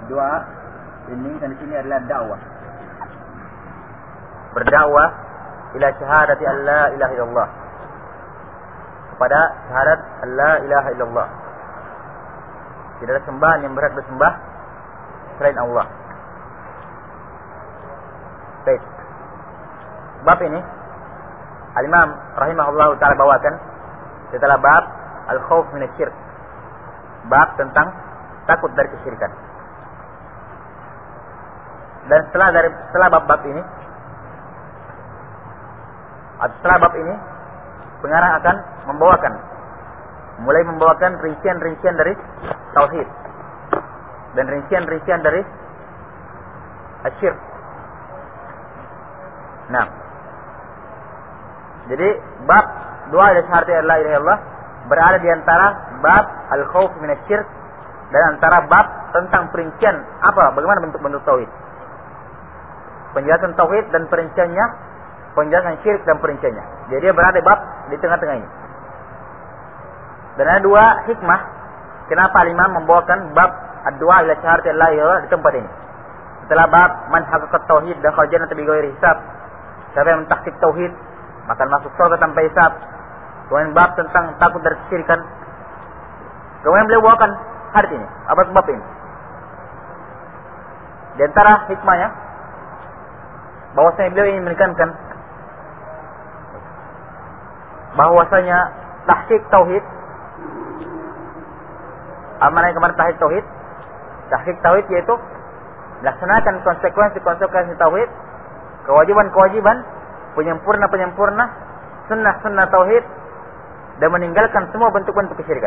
Doa ini dan di sini adalah dakwah. Berdakwah ila syahadati alla ilaha illallah. Kepada syahadat alla ilaha illallah. Tidak ada sembahan yang berhak disembah selain Allah. Baik. Bab ini Al-Imam rahimahullah ta'ala bawakan setelah bab al-khauf min asy-syirk. Bab tentang takut dari kesyirikan. Dan setelah bab ini pengarang akan mulai membawakan rincian-rincian dari tauhid dan rincian-rincian dari asyirk. Nah, jadi bab doa ila syahadati la ilaha illallah berada di antara bab al-khauf min asy-syirk dan antara bab tentang perincian bagaimana bentuk-bentuk tauhid. Penjelasan tauhid dan perinciannya, penjelasan syirik dan perinciannya. Jadi dia berada bab di tengah-tengah ini. Dan ada dua hikmah kenapa Imam membawakan bab ad-du'a ila syahadati la ilaha illallah di tempat ini. Setelah bab man haqqaqat tauhid dakhal jannata bighairi hisab. Siapa yang mentahqiq tauhid maka masuk surga tanpa hisab. Kemudian bab tentang takut dari kesyirikan. Kemudian beliau bawakan hadis ini, bab ini. Di antara hikmahnya bahwasanya beliau ingin menekankan bahwasanya tahqiq tauhid amanah kemana tahqiq tauhid? Tahqiq tauhid yaitu melaksanakan konsekuensi tauhid, kewajiban-kewajiban, penyempurna, sunnah tauhid dan meninggalkan semua bentuk-bentuk kesyirikan.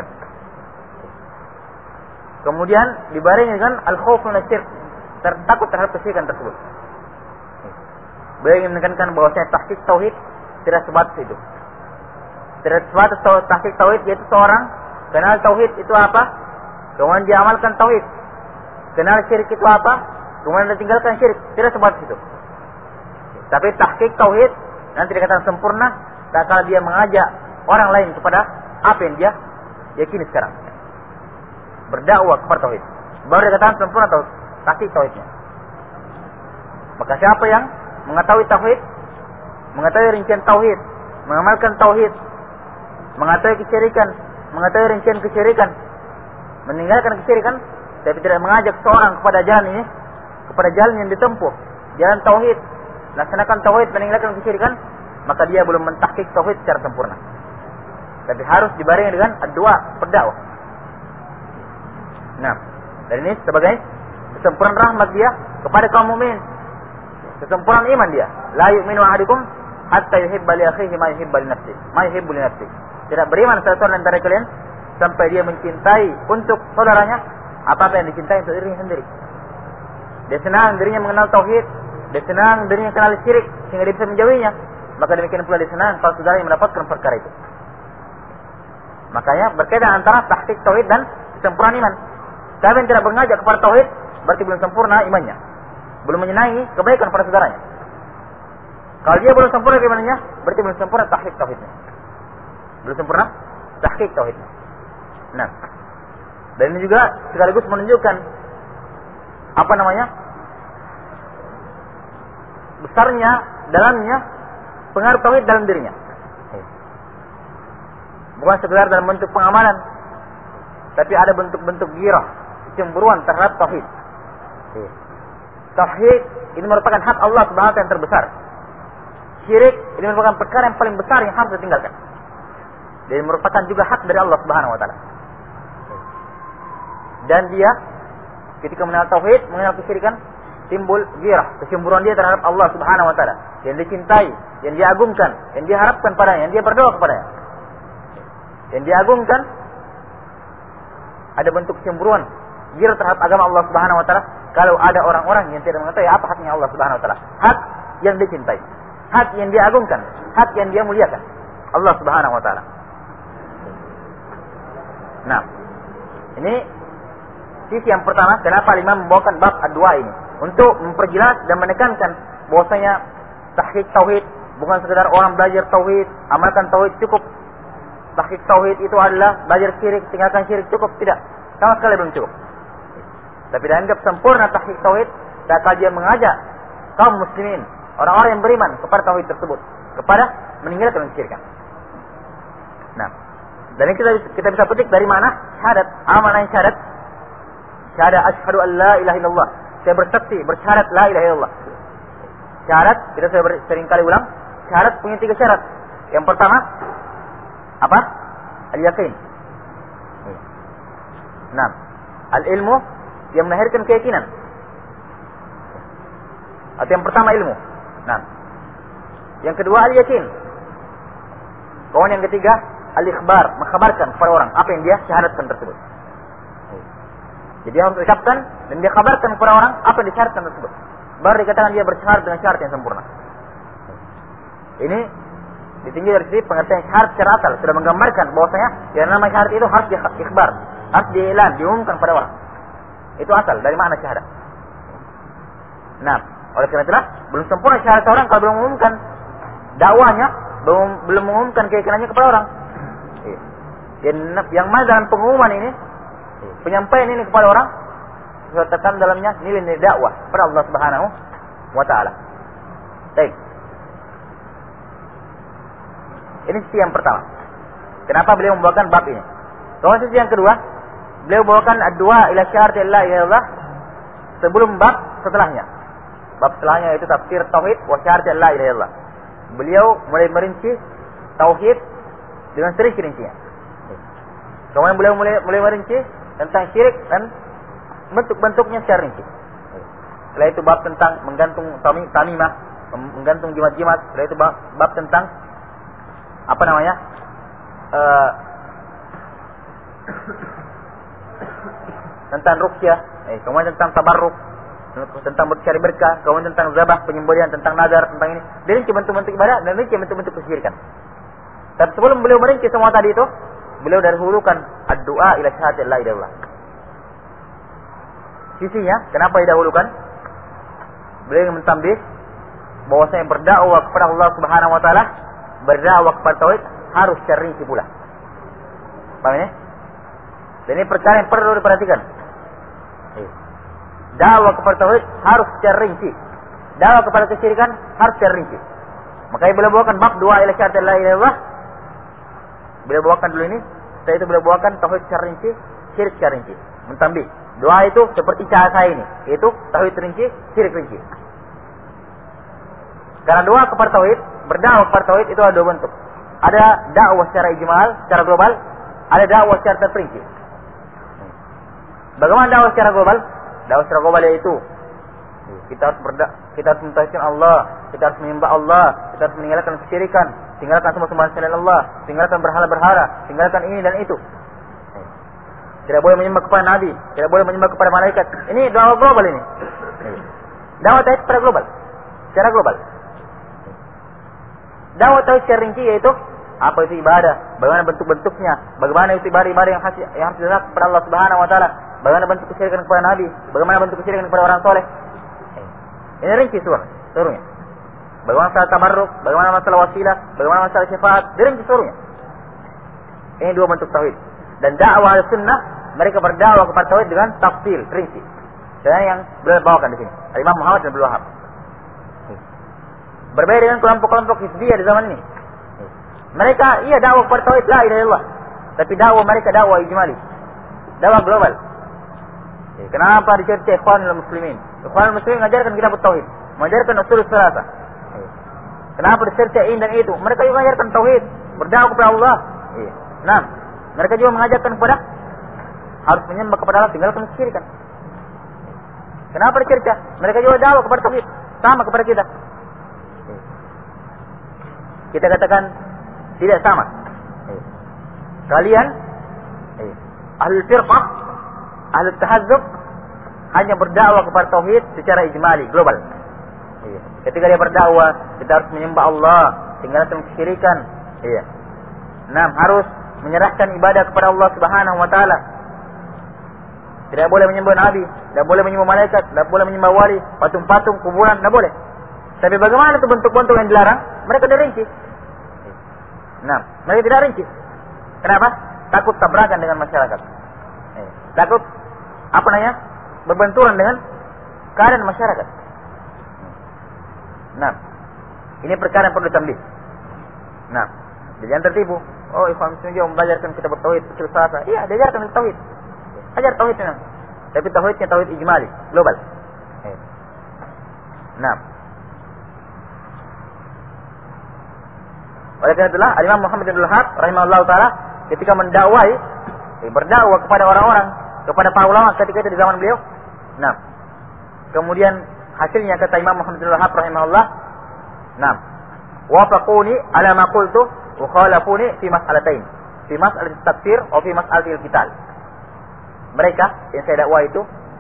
Kemudian dibarengi dengan al-khauf min asy-syirk, takut terhadap kesyirikan tersebut. Beliau ingin menekankan bahwasanya tahqiq tauhid tidak sebatas itu. Tidak sebatas tahqiq tauhid yaitu seorang kenal tauhid itu apa, kemudian dia amalkan tauhid. Kenal syirik itu apa, kemudian dia tinggalkan syirik. Tidak sebatas itu. Tapi tahqiq tauhid nanti dikatakan sempurna tak kala dia mengajak orang lain kepada apa yang dia yakini sekarang. Berdakwah kepada tauhid. Baru dikatakan sempurna tahqiq tauhidnya. Maka siapa yang mengetahui tauhid, mengetahui rincian tauhid, mengamalkan tauhid, mengetahui kesyirikan, mengetahui rincian kesyirikan, meninggalkan kesyirikan, tapi tidak mengajak seorang kepada jalan ini, kepada jalan yang ditempuh, jalan tauhid, laksanakan tauhid, meninggalkan kesyirikan, maka dia belum mentahqiq tauhid secara sempurna. Tapi harus dibarengi dengan doa berdakwah. Nah, dan ini sebagai kesempurnaan rahmat dia kepada kaum mukmin. Kesempurnaan iman dia. La yu'minu ahadukum hatta yuhibba li akhihi ma yuhibbu li nafsihi. Ma yuhibbu li nafsihi. Tidak beriman salah seorang antara kalian sampai dia mencintai untuk saudaranya apa yang dicintai untuk dirinya sendiri. Dia senang dirinya mengenal tauhid, dia senang dirinya kenal syirik sehingga dia bisa menjauhinya. Maka demikian pula dia senang kalau saudaranya mendapatkan perkara itu. Makanya berkaitan antara tahqiq tauhid dan kesempurnaan iman. Siapa yang tidak mengajak kepada tauhid berarti belum sempurna imannya. Belum menyenangi kebaikan pada saudaranya. Kalau dia belum sempurna imannya, berarti belum sempurna tahqiq tauhidnya. Belum sempurna tahqiq tauhidnya. Nah, dan ini juga sekaligus menunjukkan besarnya, dalamnya pengaruh tauhid dalam dirinya. Bukan sekedar dalam bentuk pengamalan, tapi ada bentuk-bentuk ghirah, kecemburuan terhadap tauhid. Tauhid ini merupakan hak Allah Subhanahu wa taala yang terbesar. Syirik ini merupakan perkara yang paling besar yang harus ditinggalkan. Dan merupakan juga hak dari Allah Subhanahu wa taala. Dan dia ketika mengenal tauhid, mengenal kesyirikan, timbul ghirah, kecemburuan dia terhadap Allah Subhanahu wa taala, yang dicintai, yang dia agungkan, yang dia harapkan padanya, yang dia berdoa kepadanya. Yang dia agungkan ada bentuk kecemburuan, ghirah terhadap agama Allah Subhanahu wa taala. Kalau ada orang-orang yang tidak mengetahui apa haknya Allah Subhanahu wa taala, hak yang dicintai, hak yang dia agungkan, hak yang dia muliakan, Allah Subhanahu wa taala. Nah, ini sisi yang pertama kenapa Imam membawakan bab ad-du'a ini, untuk memperjelas dan menekankan bahwasanya tahqiq tauhid bukan sekedar orang belajar tauhid, amalkan tauhid cukup. Tahqiq tauhid itu adalah belajar syirik, tinggalkan syirik cukup, tidak. Sama sekali belum cukup. Tapi dianggap sempurna tahqiq tauhid tatkala dia mengajak kaum muslimin, orang-orang yang beriman kepada tauhid tersebut, kepada meninggalkan kesyirikan. Nah, dan ini kita bisa petik dari mana syahadat. Apa maknanya syahadat? Syahadat asyhadu an la ilaha illallah. Saya bersaksi, bersyahadat la ilaha illallah. Syahadat, kita sudah sering kali ulang, syahadat punya 3 syarat. Yang pertama, apa? Al-yaqin. Nah, al-ilmu yang melahirkan keyakinan. Atau yang pertama ilmu. Nah, yang kedua al-yaqin. Kemudian yang ketiga al-ikhbar, mengkhabarkan kepada orang apa yang dia syahadatkan tersebut. Jadi harus diucapkan dan dia kabarkan kepada orang apa yang disyaratkan tersebut. Baru dikatakan dia bersyahadat dengan syarat yang sempurna. Ini ditinjau dari sisi pengertian syahadat secara asal, sudah menggambarkan bahwasanya yang namanya syahadat itu harus diikhbar, harus diiklan, diumumkan pada orang. Itu asal dari makna syahadat. Nah, oleh karena itulah belum sempurna syahadat orang kalau belum mengumumkan dakwahnya, belum mengumumkan keyakinannya kepada orang. Yang mana dalam pengumuman ini, penyampaian ini kepada orang, sertakan dalamnya nilai-nilai dakwah kepada Allah Subhanahu wa taala. Baik. Ini sisi yang pertama. Kenapa beliau membawakan bab ini? Soal sisi yang kedua, beliau bawakan ad-du'a ila syahadati la ilaha illallah sebelum bab setelahnya. Bab setelahnya yaitu tafsir tauhid wa syahadati la ilaha illallah. Beliau mulai merinci tauhid dengan seri-serinya. Kemudian beliau mulai merinci tentang syirik dan bentuk-bentuknya secara rinci. Setelah itu bab tentang menggantung tamimah, menggantung jimat-jimat. Setelah itu bab tentang apa namanya? Tentang ruqyah, kemudian tentang tabarruk, tentang mencari berkah, kemudian tentang zabah, penyembelihan, tentang nazar, tentang ini. Dan ini bentuk-bentuk ibadah dan ini bentuk-bentuk kesyirikan. Tapi sebelum beliau merinci semua tadi itu, beliau dahulukan ad-du'a ila syahadati la ilaha illallah. Sisinya, kenapa didahulukan? Beliau ingin mentambih bahwasanya berdakwah kepada Allah Subhanahu wa taala, berdakwah kepada tauhid harus secara rinci pula. Paham ini? Dan ini perkara yang perlu diperhatikan. Dakwah kepada tauhid harus secara rinci. Dakwah kepada kesyirikan harus secara rinci. Makanya beliau bawakan bab doa ila syahadati la ilaha illallah. Beliau bawakan dulu ini, setelah itu beliau bawakan tauhid secara rinci, syirik secara rinci. Mentambih. Doa itu seperti cara saya ini, yaitu tauhid rinci, syirik rinci. Karena doa kepada tauhid, berdakwah kepada tauhid itu ada 2 bentuk. Ada dakwah secara ijmal, secara global, ada dakwah secara terperinci. Bagaimana dakwah secara global? Dakwah secara global yaitu kita harus mentauhidkan Allah, kita harus menyembah Allah, kita harus meninggalkan kesyirikan, tinggalkan semua sembahan selain Allah, tinggalkan berhala-berhala, tinggalkan ini dan itu. Tidak boleh menyembah kepada nabi, tidak boleh menyembah kepada malaikat. Ini dakwah global ini. Dakwah tauhid secara global. Secara global. Dakwah tauhid secara rinci yaitu apa itu ibadah, bagaimana bentuk-bentuknya, bagaimana itu ibadah-ibadah yang harus dilakukan kepada Allah Subhanahu wa taala, bagaimana bentuk kesyirikan kepada nabi, bagaimana bentuk kesyirikan kepada orang soleh. Ini rinci seluruhnya. Bagaimana masalah tabarruk, bagaimana masalah wasilah, bagaimana masalah syafaat, rinci seluruhnya. Ini 2 bentuk tauhid. Dan dakwah sunnah, mereka berdakwah kepada tauhid dengan tafsil, rinci. Dan yang beliau bawakan di sini, Imam Muhammad bin Abdul Wahhab. Berbeda dengan kelompok-kelompok hizbiyah di zaman ini. Mereka dakwah kepada tauhid la ilaha illallah, tapi dakwah mereka dakwah ijmali, dakwah global. Kenapa dicerca Ikhwanul Muslimin? Ikhwanul Muslimin mengajarkan kitab tauhid, mengajarkan usul salasa. Kenapa dicerca ini dan itu? Mereka juga mengajarkan tauhid, berdakwah kepada Allah. Nah, mereka juga mengajarkan kepada harus menyembah kepada Allah, tinggalkan kesyirikan. Kenapa dicerca? Mereka juga dakwah kepada tauhid, sama kepada kita. Kita katakan tidak sama. Kalian ahlul firqah, ahlul tahazzub hanya berdakwah kepada tauhid secara ijmali, global. Ketika dia berdakwah, kita harus menyembah Allah, tinggalkan kesyirikan. Nah, harus menyerahkan ibadah kepada Allah Subhanahu wa taala. Tidak boleh menyembah nabi, tidak boleh menyembah malaikat, tidak boleh menyembah wali, patung-patung, kuburan, tidak boleh. Tapi bagaimana itu bentuk-bentuk yang dilarang? Mereka tidak rinci. Nah, mereka tidak rinci. Kenapa? Takut tabrakan dengan masyarakat. Takut berbenturan dengan keadaan masyarakat. Nah, ini perkara yang perlu ditambah. Nah, jangan tertipu. Oh, ikhwan muslimin juga membelajarkan kitab tauhid kecil selasa. Iya, diajarkan tauhid. Ajar tauhidnya. Tapi tauhidnya tauhid ijmali, global. Nah. Oleh karena itulah Imam Muhammad bin Abdul Wahhab rahimahullah taala ketika mendakwai berdakwah kepada orang-orang, kepada para ulama ketika itu di zaman beliau. Nah. Kemudian hasilnya kata Imam Muhammad bin Abdul Wahhab rahimahullah, nah, wafaquni ala ma qultu wa khalafuni fi mas'alatain, fi mas'alatil takfir atau fi mas'alatil qital. Mereka yang saya dakwah itu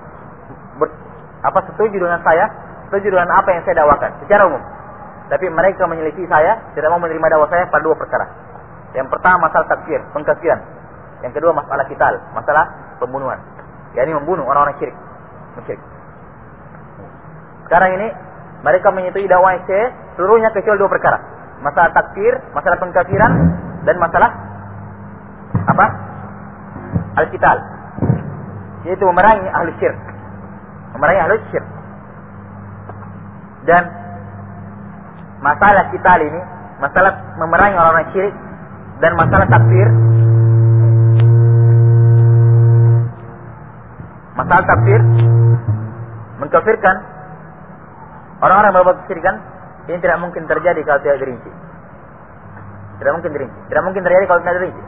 setuju dengan saya, setuju dengan apa yang saya dakwakan secara umum. Tapi mereka menyelisih saya, tidak mau menerima dakwah saya pada dua perkara. Yang pertama masalah takfir, pengkafiran. Yang kedua masalah qital, masalah pembunuhan. yakni membunuh orang-orang syirik, musyrik. Sekarang ini mereka menyetujui dakwah seluruhnya kecuali dua perkara. Masalah takfir, masalah pengkafiran, dan masalah apa? Al-qital. Yaitu memerangi ahli syirik. Memerangi ahli syirik. Dan masalah qital ini, masalah memerangi orang-orang syirik dan masalah takfir. Masalah takfir, mengkafirkan orang-orang yang berbuat kesyirikan, ini tidak mungkin terjadi kalau tidak dirinci. Tidak mungkin dirinci. Tidak mungkin terjadi kalau tidak dirinci.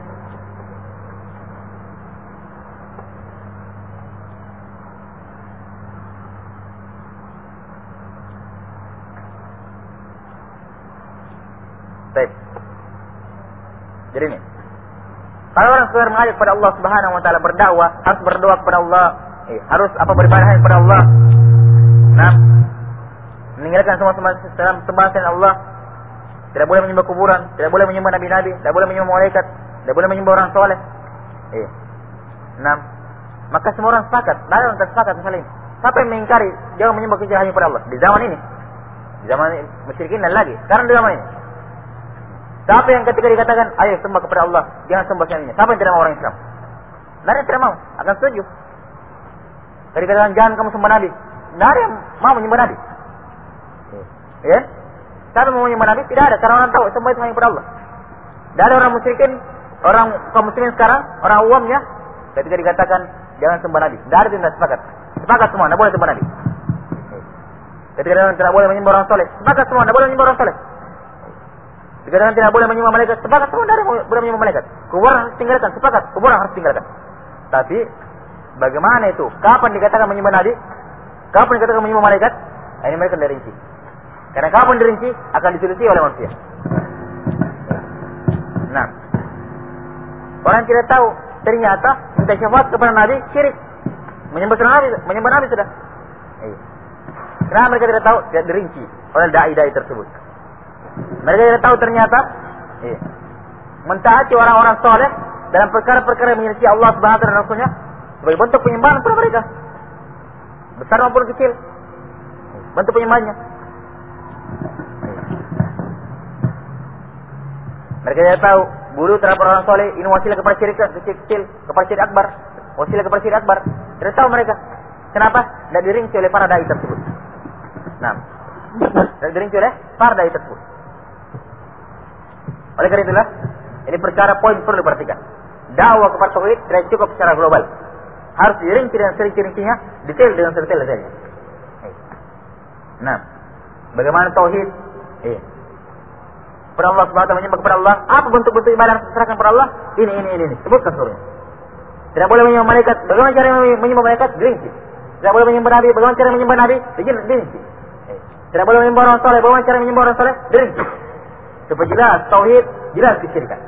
Baik. Jadi ini, kalau orang sekedar mengajak kepada Allah Subhanahu wa taala, berdakwah, harus berdoa kepada Allah, harus beribadah kepada Allah. Nah, meninggalkan semua sembahan selain Allah. Tidak boleh menyembah kuburan, tidak boleh menyembah nabi-nabi, tidak boleh menyembah malaikat, tidak boleh menyembah orang soleh. Nah, maka semua orang sepakat, tidak ada orang tersepakat masalah ini. Siapa yang mengingkari jangan menyembah kecuali hanya kepada Allah di zaman ini? Di zaman musyrikin dan lagi, sekarang di zaman ini. Siapa yang ketika dikatakan ayo sembah kepada Allah, jangan sembah selainnya? Siapa yang tidak mau orang Islam? Tidak ada yang tidak mau, akan setuju. Ketika dikatakan jangan kamu sembah nabi, tidak ada yang mau menyembah nabi. Ya? Siapa mau menyembah nabi? Tidak ada, karena orang tahu sembah itu hanya kepada Allah. Tidak ada orang musyrikin, orang kaum muslimin sekarang, orang awamnya, ketika dikatakan jangan sembah nabi, tidak ada yang tidak sepakat. Sepakat semua, tidak boleh sembah nabi. Ketika dikatakan tidak boleh menyembah orang soleh, sepakat semua, tidak boleh menyembah orang soleh. Dikatakan tidak boleh menyembah malaikat, sepakat semua, tidak boleh menyembah malaikat. Kuburan harus tinggalkan, sepakat, kuburan harus tinggalkan. Tapi bagaimana itu? Kapan dikatakan menyembah nabi? Kapan dikatakan menyembah malaikat? Ini mereka tidak rinci. Karena kapan dirinci akan diteliti oleh manusia. Nah, orang tidak tahu ternyata minta syafaat kepada nabi syirik. Menyembah nabi sudah. Kenapa mereka tidak tahu? Tidak dirinci oleh dai-dai tersebut. Mereka tidak tahu ternyata mentaati orang-orang soleh dalam perkara-perkara yang menyelisih Allah Subhanahu wa taala dan Rasulnya sebagai bentuk penyembahan kepada mereka, besar maupun kecil, bentuk penyembahannya. Mereka tidak tahu buruh terhadap orang soleh ini wasilah kepada syirik kecil, kepada syirik akbar, wasilah kepada syirik akbar. Tidak tahu mereka. Kenapa? Tidak dirinci oleh para dai tersebut. Nah, tidak dirinci oleh para dai tersebut. Oleh karena itulah, ini perkara poin perlu diperhatikan. Dakwah kepada tauhid tidak cukup secara global. Harus dirinci dengan seri-cirinya, detail dengan detail saja. Nah, bagaimana tauhid? Kepada Allah Subhanahu wa taala, menyembah kepada Allah. Apa bentuk-bentuk ibadah yang diserahkan kepada Allah? Ini. Sebutkan seluruhnya. Tidak boleh menyembah malaikat. Bagaimana cara menyembah malaikat? Dirinci. Tidak boleh menyembah nabi. Bagaimana cara menyembah nabi? Dirinci. Tidak boleh menyembah orang soleh. Bagaimana cara menyembah orang soleh? Dirinci. Supaya jelas tauhid, jelas kesyirikan.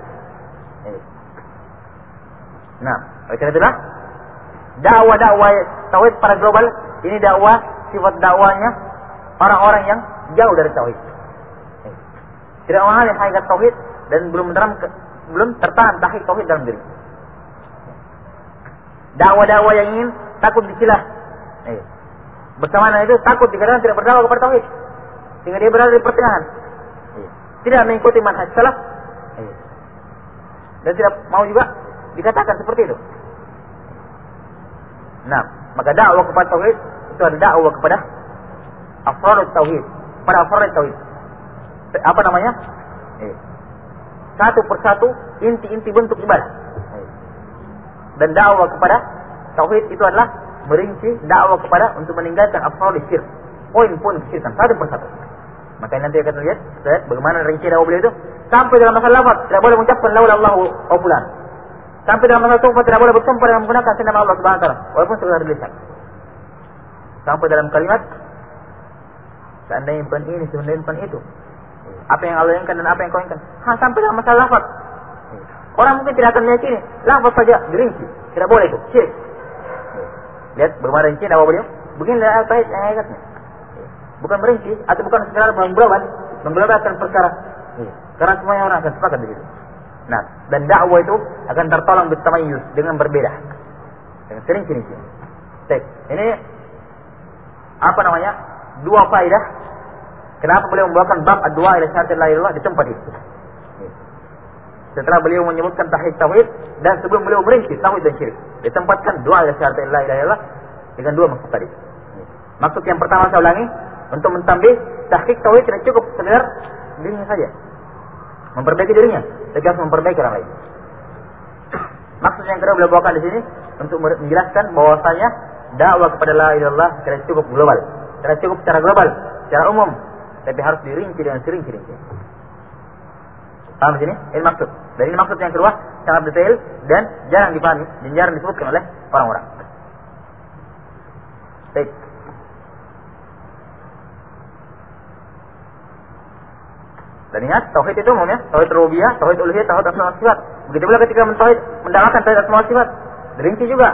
Nah, oleh karena itulah dakwah tauhid pada global ini dakwah sifat dakwahnya orang-orang yang jauh dari tauhid. Tidak mengenal hakikat tauhid dan belum tertanam hakikat tauhid dalam diri. Dakwah-dakwah yang ingin takut dicilah. Bersamaan itu takut dikatakan tidak berdakwah kepada tauhid, sehingga dia berada di pertengahan. Tidak mengikuti manhaj salaf. Dan tidak mau juga dikatakan seperti itu. Nah, Maka dakwah kepada tauhid itu ada dakwah kepada afrad tauhid, pada afrad tauhid. Apa namanya? Satu persatu inti-inti bentuk ibadah. Dan dakwah kepada tauhid itu adalah merinci dakwah kepada untuk meninggalkan afrad syirik. Poin-poin kesyirikan satu persatu. Maka nanti akan lihat bagaimana rinci dakwah beliau itu. Sampai dalam masalah lafaz tidak boleh mengucapkan la ilaha illallah wa fulan. Sampai dalam masalah sumpah tidak boleh bersumpah dengan menggunakan nama Allah Subhanahu wa taala walaupun sekedar lisan. Sampai dalam kalimat seandainya bukan ini, seandainya bukan itu. Apa yang Allah inginkan dan apa yang kau inginkan. Sampai dalam masalah lafaz. Orang mungkin tidak akan meyakini, lafaz saja dirinci. Tidak boleh itu, syirik. Lihat bagaimana rinci dakwah beliau. Beginilah ayat-ayatnya. Bukan merinci atau bukan sekedar mengglobalkan perkara. Karena semuanya orang akan sepakat begitu. Nah, dan dakwah itu akan tertolong bertamayuz dengan berbeda. Dengan sering-sering. Baik, ini apa namanya? Dua faedah. Kenapa beliau membawakan bab ad-du'a ila syahadatil la ilaha illallah di tempat itu? Setelah beliau menyebutkan tauhid dan sebelum beliau merinci tauhid dan syirik, ditempatkan doa ila syahadatil la ilaha illallah dengan dua maksud tadi. Maksud yang pertama saya ulangi, untuk mentambih tahqiq tauhid tidak cukup sekedar dirinya saja. Memperbaiki dirinya, tegas memperbaiki orang lain. Maksud yang kedua beliau bawakan di sini untuk menjelaskan bahwasanya dakwah kepada la ilaha illallah tidak cukup global, tidak cukup secara global, secara umum, tapi harus dirinci dengan sering-sering. Paham di sini? Ini maksud. Dan ini maksud yang kedua sangat detail dan jarang dipahami dan jarang disebutkan oleh orang-orang. Baik. Dan ingat, tauhid itu umumnya, tauhid rububiyah, tauhid uluhiyah, tauhid asma wa sifat. Begitu pula ketika mendakwakan tauhid asma wa sifat, dirinci juga.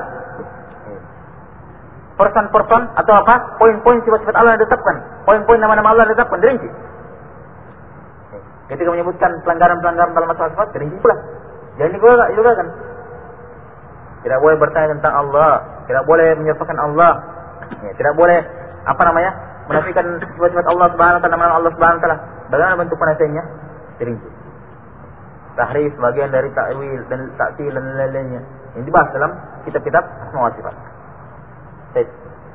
Person atau apa? Poin-poin sifat-sifat Allah yang ditetapkan, poin-poin nama-nama Allah yang ditetapkan, dirinci. Ketika menyebutkan pelanggaran-pelanggaran dalam masalah sifat, dirinci pula. Jangan juga kan. Tidak boleh bertanya tentang Allah, tidak boleh menyertakan Allah, tidak boleh menafikan sifat-sifat Allah Subhanahu wa taala, nama Allah Subhanahu wa taala. Bagaimana bentuk penafiannya? Dirinci. Tahrif bagian dari ta'wil dan ta'til dan lain-lainnya. Ini dibahas dalam kitab-kitab asma wa sifat. Baik.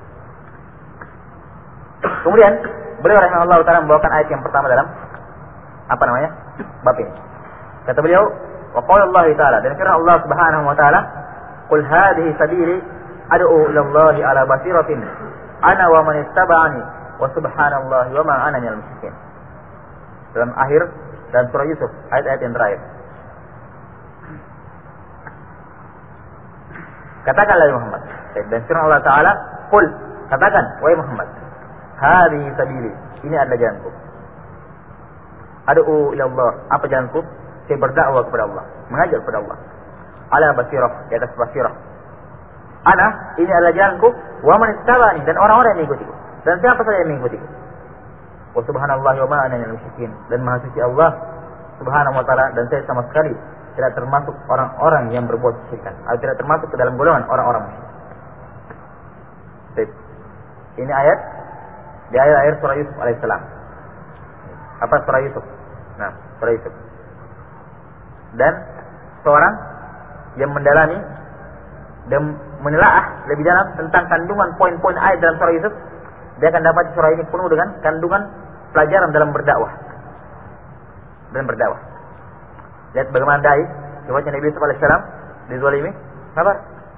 Kemudian beliau rahimahullah taala membawakan ayat yang pertama dalam bab ini. Kata beliau, wa qala Allah taala, dan firman Allah Subhanahu wa taala, "Qul hadhihi sabili ad'u ila Allah ala basiratin ana wa man ittaba'ani wa subhanallahi wa ma ana minal musyrikin." Dalam akhir dan surah Yusuf, ayat-ayat yang terakhir. Katakanlah Muhammad, dan firman Allah taala, "Qul," katakan wahai Muhammad, "hadhihi sabili," ini adalah jalanku. Ad'u ila Allah, apa jalanku? Saya berdakwah kepada Allah, mengajar kepada Allah. Ala basirah, di atas basirah. Ana, ini adalah jalanku, wa man ittaba'ani, dan orang-orang yang mengikutiku. Dan siapa saja yang mengikutiku. Wa subhanallahi wa ma ana minal musyrikin, dan maha suci Allah Subhanahu wa taala, dan saya sama sekali tidak termasuk orang-orang yang berbuat kesyirikan, atau tidak termasuk ke dalam golongan orang-orang musyrik. Ini ayat di akhir surah Yusuf alaihissalam. Apa surah Yusuf? Nah, surah Yusuf. Dan seorang yang mendalami dan menelaah lebih dalam tentang kandungan poin-poin ayat dalam surah Yusuf, dia akan dapat surah ini penuh dengan kandungan pelajaran dalam berdakwah. Dan berdakwah. Lihat bagaimana dai, coba Nabi Yusuf alaihissalam dizalimi, sabar.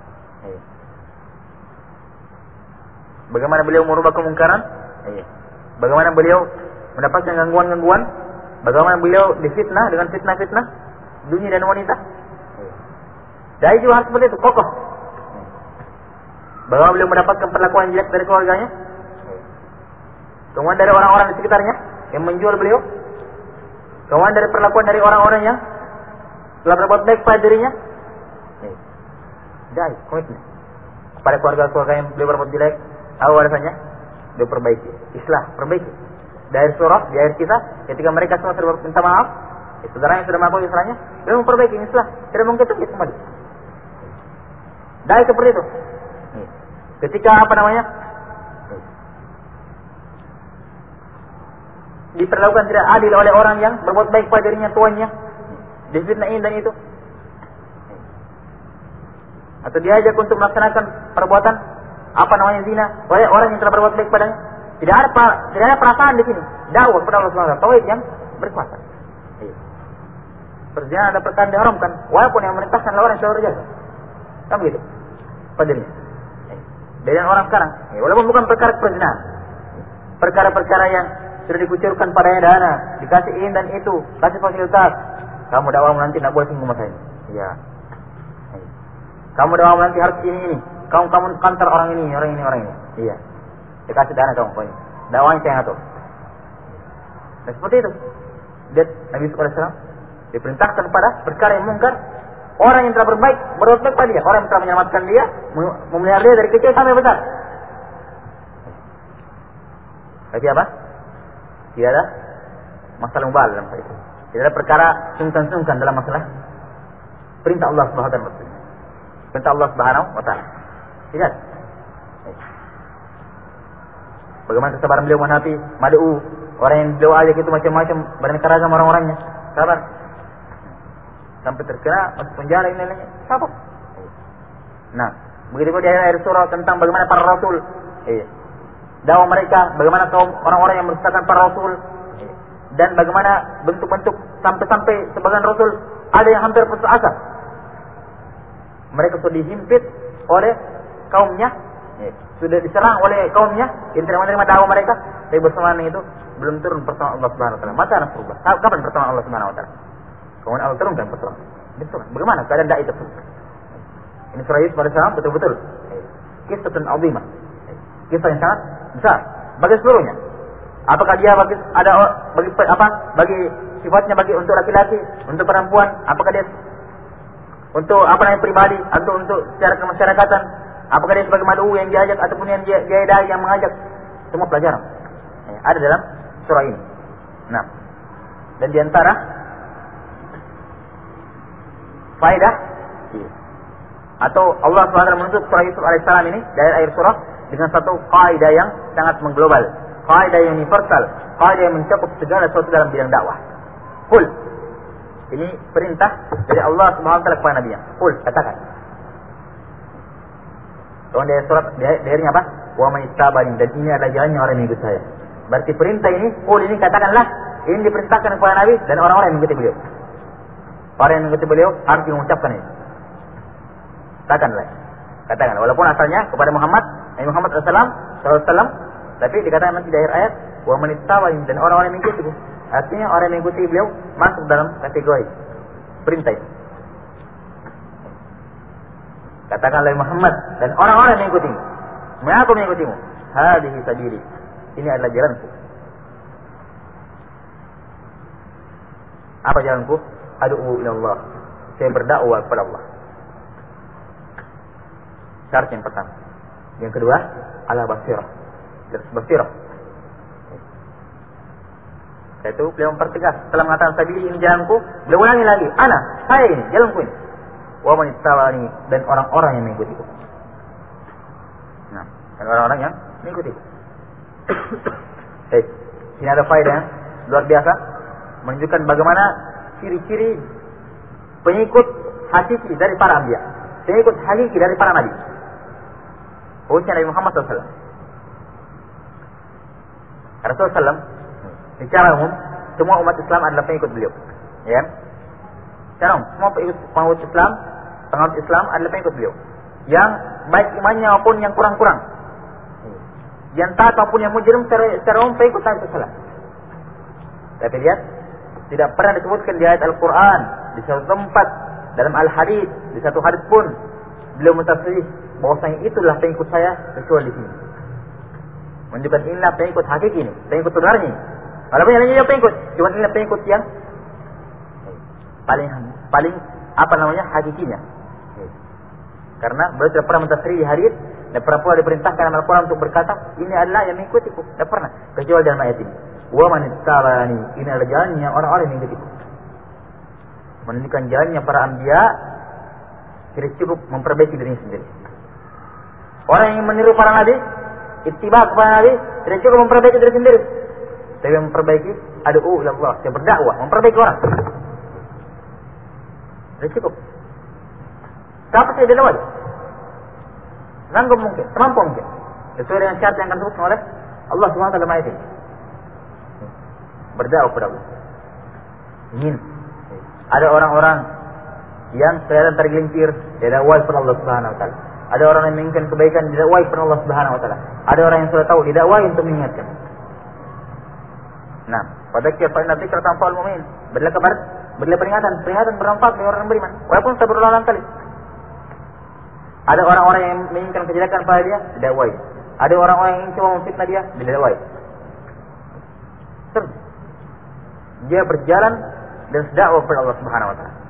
Bagaimana beliau merubah kemungkaran? Bagaimana beliau mendapatkan gangguan-gangguan? Bagaimana beliau difitnah dengan fitnah-fitnah dunia dan wanita? Dai juga harus seperti itu, kokoh. Bagaimana beliau mendapatkan perlakuan jelek dari keluarganya? Kemudian dari orang-orang di sekitarnya yang menjual beliau. Kemudian dari perlakuan dari orang-orang yang telah berbuat baik pada dirinya. Dai, komitmen pada keluarga-keluarga yang beliau berbuat jelek, tahu alasannya, beliau perbaiki, islah, perbaiki. Dari surah, di akhir kisah, ketika mereka semua sudah minta maaf, saudara yang sudah melakukan islahnya, beliau memperbaiki islah, tidak mungkin itu kembali. Dai seperti itu. Ketika diperlakukan tidak adil oleh orang yang berbuat baik pada dirinya, tuannya, difitnah ini dan itu, atau diajak untuk melaksanakan perbuatan zina, oleh orang yang telah berbuat baik padanya. Tidak ada perasaan di sini. Dakwah kepada Allah Subhanahu wa taala, tauhid yang berkuasa. Perzinahan ada perkara diharamkan, walaupun yang merintahkan orang yang selalu terjaga. Kan begitu? Padanya. Dengan orang sekarang, walaupun bukan perkara perzinahan, perkara-perkara yang sudah dikucurkan padanya dana, dikasih ini dan itu, kasih fasilitas. Kamu dakwah nanti tidak boleh singgung masalah ini. Iya. Kamu dakwah nanti harus ini. Kamu kantor orang ini. Iya. Dikasih dana kamu pokoknya. Dakwahnya saya ngatur. Nah, seperti itu. Lihat Nabi SAW diperintahkan pada perkara yang mungkar. Orang yang telah berbuat baik pada dia, orang yang telah menyelamatkan dia, memelihara dia dari kecil sampai besar. Tapi apa? Tidak ada masalah mubal dalam hal itu. Tidak ada perkara sungkan-sungkan dalam masalah perintah Allah Subhanahu wa taala. Perintah Allah Subhanahu wa taala. Tidak. Bagaimana kesabaran beliau menghadapi mad'u, orang yang beliau ajak itu macam-macam, beraneka ragam orang-orangnya. Sabar. Sampai terkena masuk penjara ini lainnya. Sabar. Nah, begitu pula di akhir surah tentang bagaimana para rasul, dakwah mereka, bagaimana kaum orang-orang yang merusakan para rasul, dan bagaimana bentuk-bentuk sampai sebagian rasul ada yang hampir putus asa. Mereka sudah dihimpit oleh kaumnya, sudah diserang oleh kaumnya yang tidak menerima dakwah mereka, tapi bersamaan itu belum turun pertolongan Allah Subhanahu wa taala. Mata Nasrullah. Kapan pertolongan Allah Subhanahu wa taala? Kemudian Allah turunkan pertolongan. Betul. Bagaimana keadaan dai itu? Ini surah Yusuf alaihissalam betul-betul kisah azimah. Kisah yang sangat besar bagi seluruhnya. Apakah dia bagi sifatnya bagi untuk laki-laki, untuk perempuan, apakah dia untuk pribadi atau untuk secara kemasyarakatan, apakah dia sebagai mad'u yang diajak ataupun yang dia dai yang mengajak, semua pelajaran ada dalam surah ini. Nah, dan di antara faedah atau Allah SWT menutup surah Yusuf alaihissalam ini dari akhir surah dengan satu kaidah yang sangat mengglobal, kaidah yang universal, kaidah yang mencakup segala sesuatu dalam bidang dakwah. Qul, ini perintah dari Allah SWT kepada Nabi-Nya. Qul, katakan. Kemudian dari surat dari apa? Wa man ittaba'ani, dan ini adalah jalannya orang yang ikut saya. Berarti perintah ini, qul ini katakanlah, ini diperintahkan kepada Nabi dan orang-orang yang mengikuti beliau. Orang yang mengikuti beliau harus mengucapkan ini. Katakan, walaupun asalnya kepada Nabi Muhammad SAW, tapi dikatakan nanti di akhir ayat, wa man ittaba'ani, dan orang-orang yang mengikuti. Artinya orang yang mengikuti beliau masuk dalam kategori perintah itu. Katakanlah Muhammad dan orang-orang yang mengikutimu. Mengapa mengikutimu? Hadhihi sabili. Ini adalah jalanku. Apa jalanku? Ad'u ila Allah. Saya berdakwah kepada Allah. Syarat yang pertama. Yang kedua, ala basirah. Basirah. Setelah itu beliau mempertegas, setelah mengatakan sabili ini jalanku, beliau ulangi lagi, saya ini, jalanku ini. Wa man ittaba'ani, dan orang-orang yang mengikutiku. Nah, dan orang-orang yang mengikutiku. Ini ada faedah luar biasa, menunjukkan bagaimana ciri-ciri pengikut hakiki dari para anbiya, pengikut hakiki dari para nabi. Khususnya Nabi Muhammad SAW. Rasulullah SAW secara umum semua umat Islam adalah pengikut beliau, ya. Secara umum semua pengikut Islam adalah pengikut beliau. Yang baik imannya maupun yang kurang-kurang, yang taat maupun yang mujrim, secara umum pengikut Nabi SAW. Tapi lihat, tidak pernah disebutkan di ayat Al-Quran, di satu tempat, dalam Al-Hadis, di satu hadis pun beliau mentafsir bahwasanya itulah pengikut saya kecuali di sini. Menunjukkan inilah pengikut hakiki ini, pengikut sebenarnya. Walaupun yang lainnya pengikut, cuma inilah pengikut yang paling hakikinya. Karena beliau tidak pernah mentafsir di hadis, dan pernah pula diperintahkan dalam Al-Quran untuk berkata, ini adalah yang mengikutiku. Tidak pernah, kecuali dalam ayat ini. Wa man ittaba'ani, ini adalah jalannya orang-orang yang mengikutiku. Menunjukkan jalannya para anbiya, tidak cukup memperbaiki dirinya sendiri. Orang yang meniru para nabi, ittiba kepada nabi, tidak cukup memperbaiki diri sendiri, tapi memperbaiki ad'u ila Allah, dia berdakwah, memperbaiki orang. Tidak cukup. Siapa saya dilawat? Sanggup mungkin, semampu mungkin. Sesuai dengan syarat yang akan disebutkan oleh Allah Subhanahu wa taala ayat ini. Berdakwah kepada Allah. Ingin. Ada orang-orang yang kelihatan tergelincir didakwai kepada Allah Subhanahu wa taala. Ada orang yang menginginkan kebaikan didakwai kepada Allah Subhanahu wa taala. Ada orang yang sudah tahu didakwai untuk mengingatkan. Nah, fadzakir fa inna dzikra tanfa'ul mu'minin. Berilah kabar, berilah peringatan bermanfaat bagi orang yang beriman. Walaupun sudah berulang kali. Ada orang-orang yang menginginkan kejelekan pada dia, didakwai. Ada orang-orang yang ingin coba memfitnah dia, didakwai. Terus dia berjalan dan berdakwah kepada Allah Subhanahu wa taala.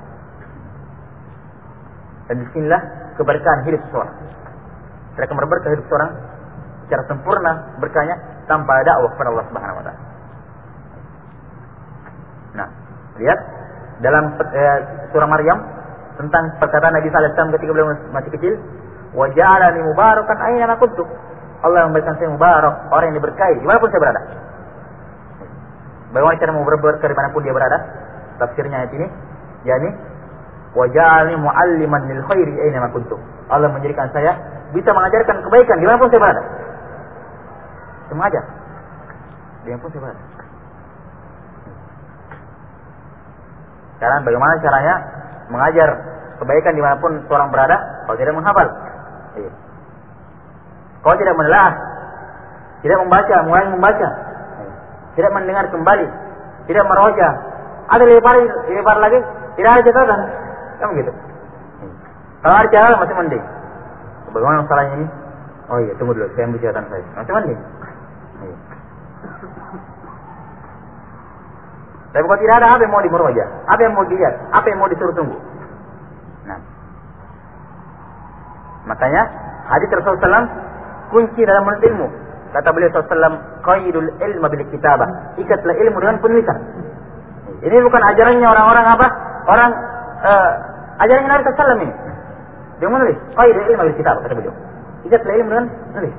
Dan disinilah keberkahan hidup seseorang. Tidak akan berberkah hidup seseorang secara sempurna berkahnya tanpa dakwah kepada Allah Subhanahu wa taala. Nah, lihat dalam surah Maryam tentang perkataan Nabi sallallahu alaihi wasallam ketika beliau masih kecil, wa ja'alani mubarakan aina ma kuntu. Allah memberikan saya mubarak, orang yang diberkahi dimanapun saya berada. Bagaimana cara mau berberkah dimanapun dia berada? Tafsirnya ayat ini, yakni wa ja'alani mu'alliman lil khairi aina ma kuntu. Allah menjadikan saya bisa mengajarkan kebaikan dimanapun saya berada. Saya mengajar dimanapun saya berada. Sekarang bagaimana caranya mengajar kebaikan dimanapun seorang berada kalau tidak menghafal? Kalau tidak menelaah, tidak membaca, mulai membaca, tidak mendengar kembali, tidak meroja, ada lebar lagi, tidak ada catatan, kan begitu. Kalau ada catatan masih mending. Bagaimana masalahnya ini? Oh iya, tunggu dulu, saya ambil catatan saya. Masih mending. Tapi kalau tidak ada, apa yang mau dimeroja? Apa yang mau dilihat? Apa yang mau disuruh tunggu? Nah, makanya hadis Rasulullah SAW kunci dalam menuntut ilmu. Kata beliau SAW, qaidul ilma bil kitabah. Ikatlah ilmu dengan penulisan. Ini bukan ajarannya orang-orang apa? Orang ajarannya Nabi SAW ini. Dia menulis, qaidul ilma bil kitabah kata beliau. Ikatlah ilmu dengan penulis.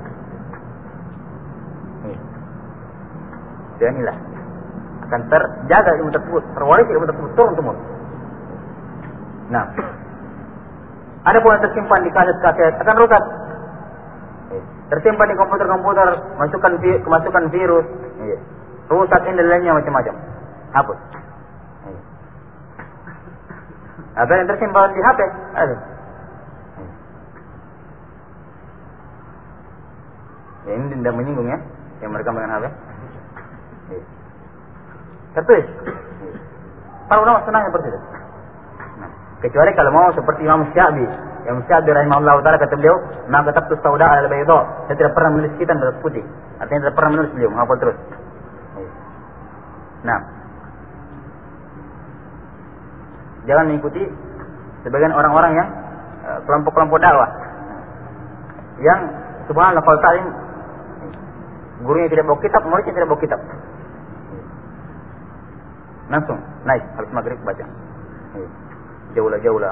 Dan inilah akan terjaga ilmu tersebut, terwaris ilmu tersebut turun-temurun. Nah, ada pun yang tersimpan di kaset-kaset akan rusak. Tersimpan di komputer-komputer, kemasukan virus, rusak lainnya macam-macam. Hapus. Ada yang tersimpan di HP, ada. Ya, ini tidak menyinggung ya, yang mereka dengan HP. Tertulis. Para ulama senang seperti itu. Nah, kecuali kalau mau seperti Imam Syafi'i. Imam Syafi'i rahimahullah taala kata beliau, "Ma katabtu sauda ala bayda." Saya tidak pernah menulis hitam atas putih. Artinya tidak pernah menulis beliau, menghafal terus. Nah, jangan mengikuti sebagian orang-orang yang kelompok-kelompok dakwah yang subhanallah kalau ta'lim gurunya tidak bawa kitab, muridnya tidak bawa kitab. Langsung naik habis maghrib baca. Jaulah.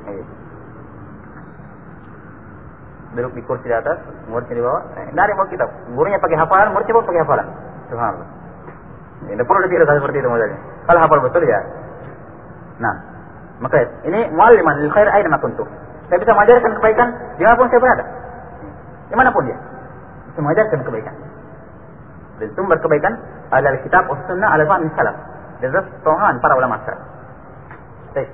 Duduk di kursi di atas, muridnya di bawah. Dari bawa kitab. Gurunya pakai hafalan, muridnya pun pakai hafalan. Subhanallah. Ini perlu dipikirkan seperti itu modelnya. Kalau hafal betul ya. Nah, maka ini mualliman lil khair aina ma kuntu. Saya bisa mengajarkan kebaikan dimanapun saya berada. Dimanapun dia. Bisa mengajarkan kebaikan. Dan sumber kebaikan adalah kitab was sunnah ala fahmi salaf. Dan pertolongan para ulama salaf. Baik.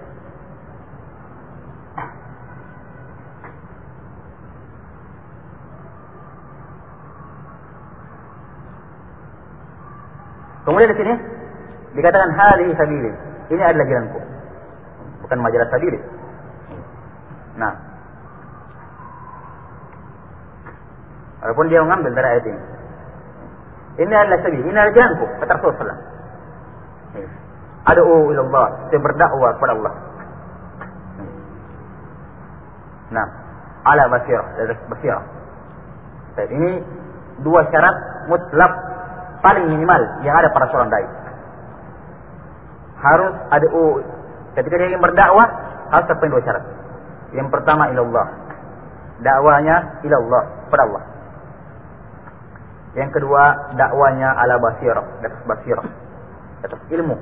Kemudian di sini dikatakan hadhihi sabili. Ini adalah jalanku. Bukan majalah sabili. Nah. Walaupun dia mengambil dari ayat ini. Ini adalah sabili, ini adalah jalanku, kata Rasulullah. Ad'u ila Allah, saya berdakwah kepada Allah. Nah, ala basirah, dari basirah. Ini dua syarat mutlak paling minimal yang ada pada seorang dai. Harus ad'u, ketika dia ingin berdakwah harus terpenuhi dua syarat. Yang pertama ila Allah, dakwanya ila Allah, kepada Allah. Yang kedua dakwanya ala basirah, atas basirah, atas ilmu.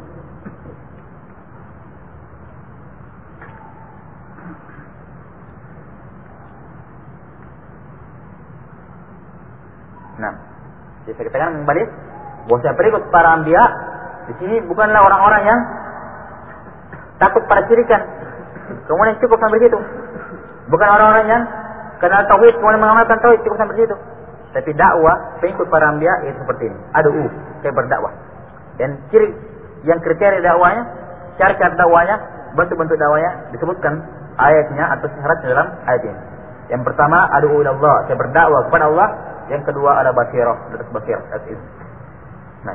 Nah, jadi saya katakan kembali bahwa saya berikut para anbiya di sini bukanlah orang-orang yang takut pada syirikan, kemudian cukup sampai situ. Bukan orang-orang yang kenal tauhid kemudian mengamalkan tauhid cukup sampai situ. Tapi dakwah pengikut para anbiya itu seperti ini. Saya berdakwah. Dan ciri yang kriteria dakwanya, syarat dakwanya, bentuk-bentuk dakwanya disebutkan ayatnya atau syaratnya dalam ayat ini. Yang pertama, ad'u ila Allah, saya berdakwah kepada Allah. Yang kedua ada basirah, atas basirah. Nah.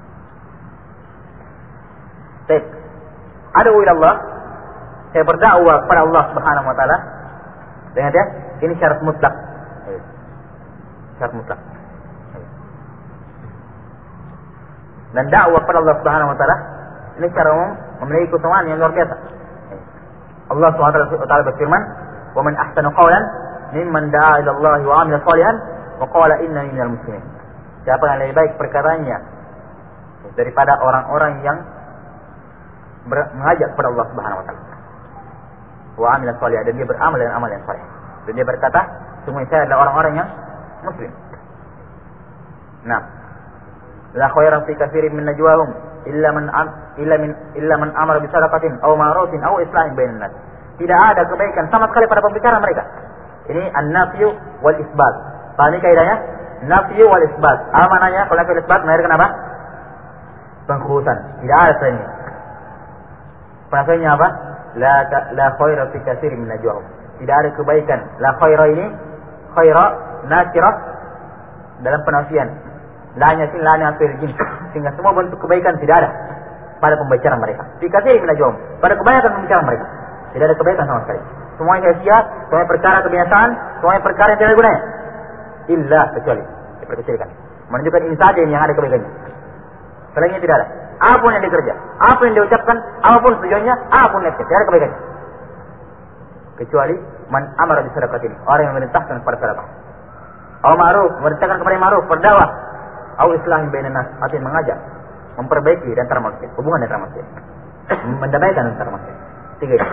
Baik. Ad'u ila Allah, saya berdakwah kepada Allah Subhanahu wa taala. Dengan dia, ini syarat mutlak. Syarat mutlak. Dan dakwah kepada Allah Subhanahu wa taala ini secara umum memiliki keutamaan yang luar biasa. Allah Subhanahu wa taala berfirman, "Wa man ahsanu qawlan mimman da'a ila Allah wa 'amila shalihan wa qala innani minal muslimin." Siapa yang lebih baik perkaranya daripada orang-orang yang mengajak kepada Allah Subhanahu wa taala. Wa 'amila shalihan, dan dia beramal dengan amal yang saleh. Dan dia berkata, sungguh saya adalah orang-orang yang muslim. Nah, la khairan fi katsirin min najwahum illa man amara bi sadaqatin aw ma'rufin aw islahin bainan nas. Tidak ada kebaikan sama sekali pada pembicaraan mereka. Ini an-nafyu wal isbat. Pahami kaidahnya? Nafyu wal isbat. Apa maknanya? Kalau nafyu wal isbat melahirkan apa? Pengkhususan. Tidak ada selain ini. Penafsirnya apa? La khaira fi katsirin min najwahum. Tidak ada kebaikan. La khaira ini khaira nakirah dalam penafsiran. Lanya sin lanya fil jins, sehingga semua bentuk kebaikan tidak ada pada pembicaraan mereka. Fi katsirin min najwahum, pada kebanyakan pembicaraan mereka tidak ada kebaikan sama sekali. Semuanya sia-sia, semuanya perkara kebiasaan, semuanya perkara yang tidak ada gunanya. Illa kecuali diperkecilkan. Menunjukkan ini saja yang ada kebaikannya. Selainnya tidak ada. Apapun yang dikerja, apa yang diucapkan, apapun tujuannya, apapun niatnya, tidak ada kebaikannya. Kecuali man amara bi sadaqatin, orang yang memerintahkan kepada sedekah. Aw ma'ruf, memerintahkan kepada ma'ruf, berdakwah. Aw islahin bainan nas, artinya mengajak, memperbaiki di antara manusia, hubungan di antara manusia. Mendamaikan antara manusia. Tiga ini.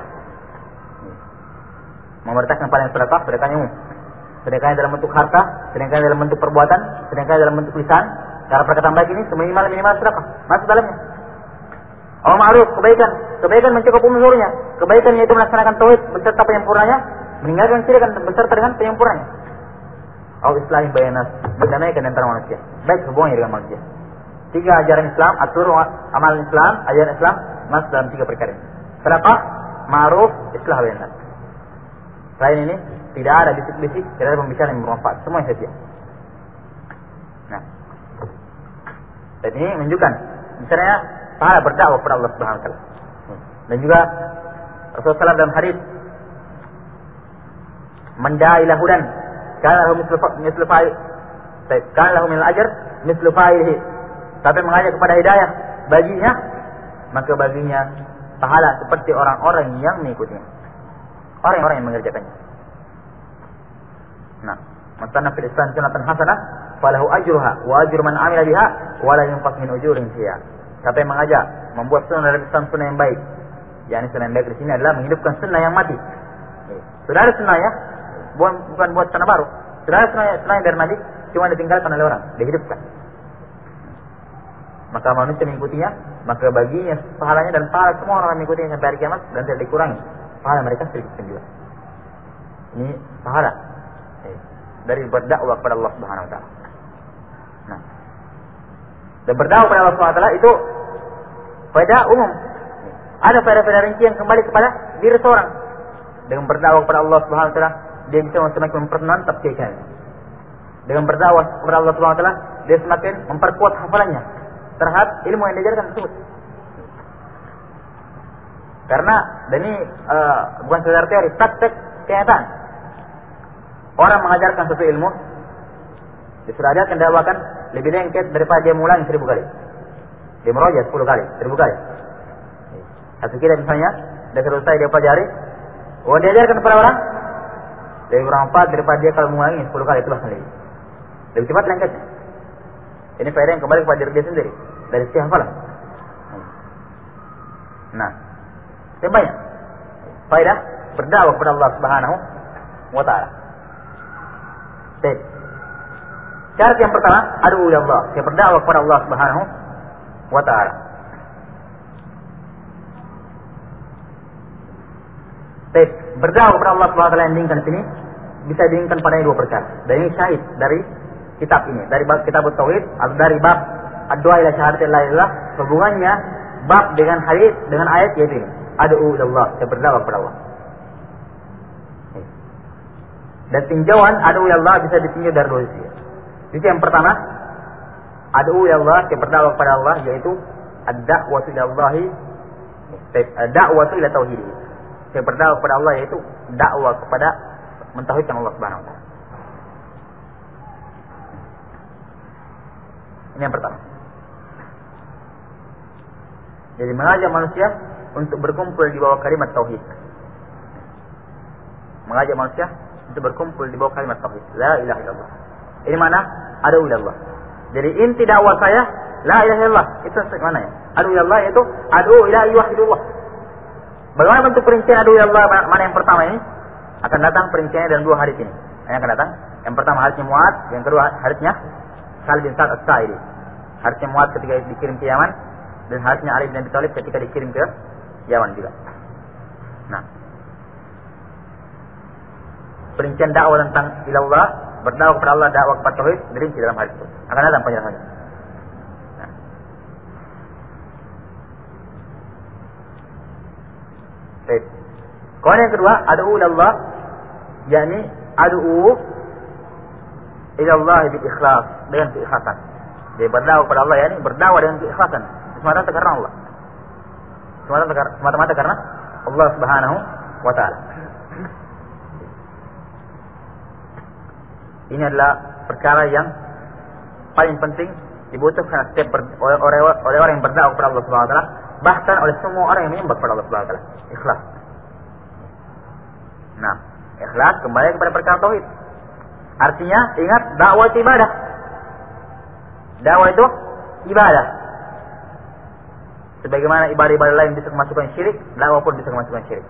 Memerintahkan kepada yang sedekah, sedekahnya umum. Sedekahnya dalam bentuk harta, sedekahnya dalam bentuk perbuatan, sedekahnya dalam bentuk lisan. Cara perkataan baik ini minimal sedekah, masuk dalamnya. Aw ma'ruf, kebaikan. Kebaikan mencakup umum seluruhnya. Kebaikan yaitu melaksanakan tauhid beserta penyempurnanya, meninggalkan syirik beserta dengan penyempurnanya. Aw islahin bainan nas, mendamaikan antara manusia, baik hubungannya dengan manusia. Tiga ajaran Islam, atur amalan Islam, ajaran Islam masuk dalam tiga perkara ini. Sedekah, ma'ruf, islah bainan nas. Selain ini tidak ada bisik-bisik, tidak ada pembicaraan yang bermanfaat, semua sia-sia. Nah, dan ini menunjukkan misalnya pahala berdakwah kepada Allah Subhanahu wa taala. Dan juga Rasulullah SAW dalam hadis, "Man da'a ila hudan kana lahu mislu fa'il, kana lahu min al-ajr mislu fa'ilihi." Tapi mengajak kepada hidayah baginya, maka baginya pahala seperti orang-orang yang mengikutinya. Orang-orang yang mengerjakannya. Nah, man sanna fil Islam sunnatan hasanah falahu ajruha wa ajru man 'amila biha wa la yunqas min ujurihim syai'a. Siapa yang mengajak membuat sunnah dari Islam, sunnah yang baik. Yakni sunnah yang baik di sini adalah menghidupkan sunnah yang mati. Sudah ada sunnah ya, bukan buat sunnah baru. Sudah ada sunnah yang dari Nabi, cuma ditinggalkan oleh orang, dihidupkan. Maka manusia mengikutinya, maka baginya pahalanya dan pahala semua orang yang mengikutinya sampai hari kiamat dan tidak dikurangi. Pahala mereka sedikit juga. Ini pahala dari berdakwah kepada Allah Subhanahu wa taala. Nah, dan berdakwah kepada Allah Subhanahu wa taala itu faedah umum. Ada faedah-faedah rinci yang kembali kepada diri seorang. Dengan berdakwah kepada Allah Subhanahu wa taala, dia bisa semakin mempermantap keyakinannya. Dengan berdakwah kepada Allah Subhanahu wa taala, dia semakin memperkuat hafalannya terhadap ilmu yang diajarkan tersebut. Karena dan ini bukan sekedar teori, praktek kenyataan. Orang mengajarkan suatu ilmu, sudah ada akan dakwakan lebih lengket daripada dia mengulangi 1000 kali. Dia meroja 10 kali, 1000 kali. Atau kita misalnya, dah selesai dia pelajari, dia ajarkan kepada orang, lebih bermanfaat daripada dia kalau mengulangi 10 kali, itulah sendiri. Lebih cepat lengketnya. Ini faedah yang kembali kepada diri dia sendiri, dari sisi hafalan. Nah, yang banyak faedah berdakwah kepada Allah Subhanahu wa taala. Baik. Syarat yang pertama, ad'u ila Allah, saya berdakwah kepada Allah Subhanahu wa taala. Baik, berdakwah kepada Allah Subhanahu wa taala yang diinginkan di sini bisa diinginkan pada dua perkara. Dan ini syahid dari kitab ini, dari bab kitab tauhid atau dari bab ad-du'a ila syahadatil la ilaha illallah, hubungannya bab dengan hadis dengan ayat yaitu ini. Ad'u ila Allah, saya berdakwah kepada Allah. Dan tinjauan ad'u ila Allah bisa ditinjau dari dua sisi. Sisi yang pertama, ad'u ila Allah, saya berdakwah kepada Allah, yaitu ad-da'watu ila Allah, da'watu ila tauhid. Saya berdakwah kepada Allah yaitu dakwah kepada mentauhidkan Allah Subhanahu wa taala. Ini yang pertama. Jadi mengajak manusia untuk berkumpul di bawah kalimat tauhid. Mengajak manusia untuk berkumpul di bawah kalimat tauhid. La ilaha illallah. Ini mana? Ad'u ila Allah. Jadi inti dakwah saya la ilaha illallah. Itu mana ya? Ad'u ila Allah yaitu ad'u ila yuwahhidullah. Bagaimana bentuk perincian ad'u ila Allah mana yang pertama ini? Akan datang perinciannya dalam dua hadis ini. Yang akan datang. Yang pertama hadisnya Mu'adz, yang kedua hadisnya Sa'd bin Sa'd As-Sa'idi. Hadisnya Mu'adz ketika dikirim ke Yaman, dan hadisnya Ali bin Abi Thalib ketika dikirim ke Yaman juga. Nah, perincian dakwah tentang ilallah, berdakwah kepada Allah, dakwah kepada tauhid, dirinci dalam hadis itu. Akan datang penjelasannya. Nah. Baik. Kemudian yang kedua, ad'u ilallah, yakni ad'u ilallah bi ikhlas, dengan keikhlasan. Jadi berdakwah kepada Allah yakni berdakwah dengan keikhlasan, semata-mata karena Allah. Semata-mata karena Allah Subhanahu wa taala. Ini adalah perkara yang paling penting dibutuhkan setiap oleh orang yang berdakwah kepada Allah Subhanahu wa taala, bahkan oleh semua orang yang menyembah kepada Allah Subhanahu wa taala. Ikhlas. Nah, ikhlas kembali kepada perkara tauhid. Artinya, ingat dakwah itu ibadah. Dakwah itu ibadah. Sebagaimana ibadah-ibadah lain bisa memasukkan syirik, dakwah pun bisa memasukkan syirik.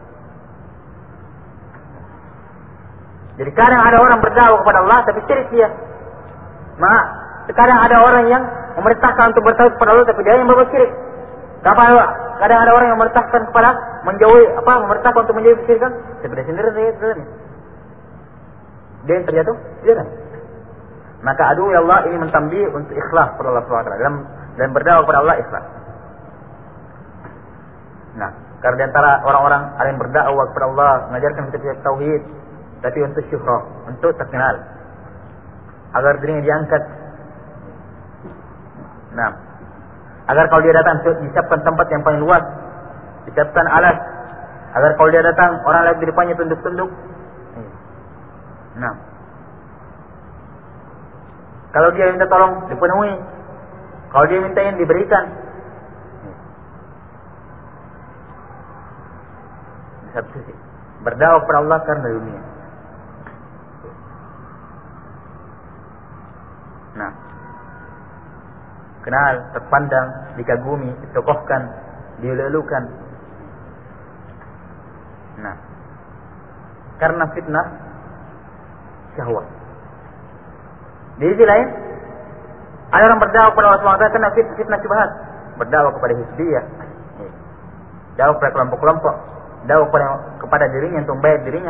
Jadi kadang ada orang berdakwah kepada Allah tapi syirik dia. Maka kadang ada orang yang memerintahkan untuk bertauhid kepada Allah tapi dia yang berbuat syirik. Kadang ada orang yang memerintahkan kepada memerintahkan untuk menjauhi kesyirikan, tapi dia sendiri dalamnya. Dia yang terjatuh, dia kan. Maka ad'u ila Allah ini mentambih untuk ikhlas kepada Allah Subhanahu wa taala dalam berdakwah kepada Allah ikhlas. Nah, karena di antara orang-orang ada yang berdakwah kepada Allah, mengajarkan kita tauhid, tapi untuk syuhrah, untuk terkenal, agar dirinya diangkat. Nah, agar kalau dia datang disiapkan tempat yang paling luas, disiapkan alat, agar kalau dia datang orang lihat di depannya tunduk-tunduk. Nah, kalau dia minta tolong dipenuhi, kalau dia minta yang diberikan. Satu sisi berdakwah kepada Allah karena dunia. Nah, kenal, terpandang, dikagumi, ditokohkan, dielu-elukan. Nah, karena fitnah syahwat. Di sisi lain, ada orang berdakwah kepada Allah SWT karena fitnah syubhat, berdakwah kepada hizbiyah, dakwah kepada kelompok-kelompok, dakwah kepada dirinya untuk membayar dirinya.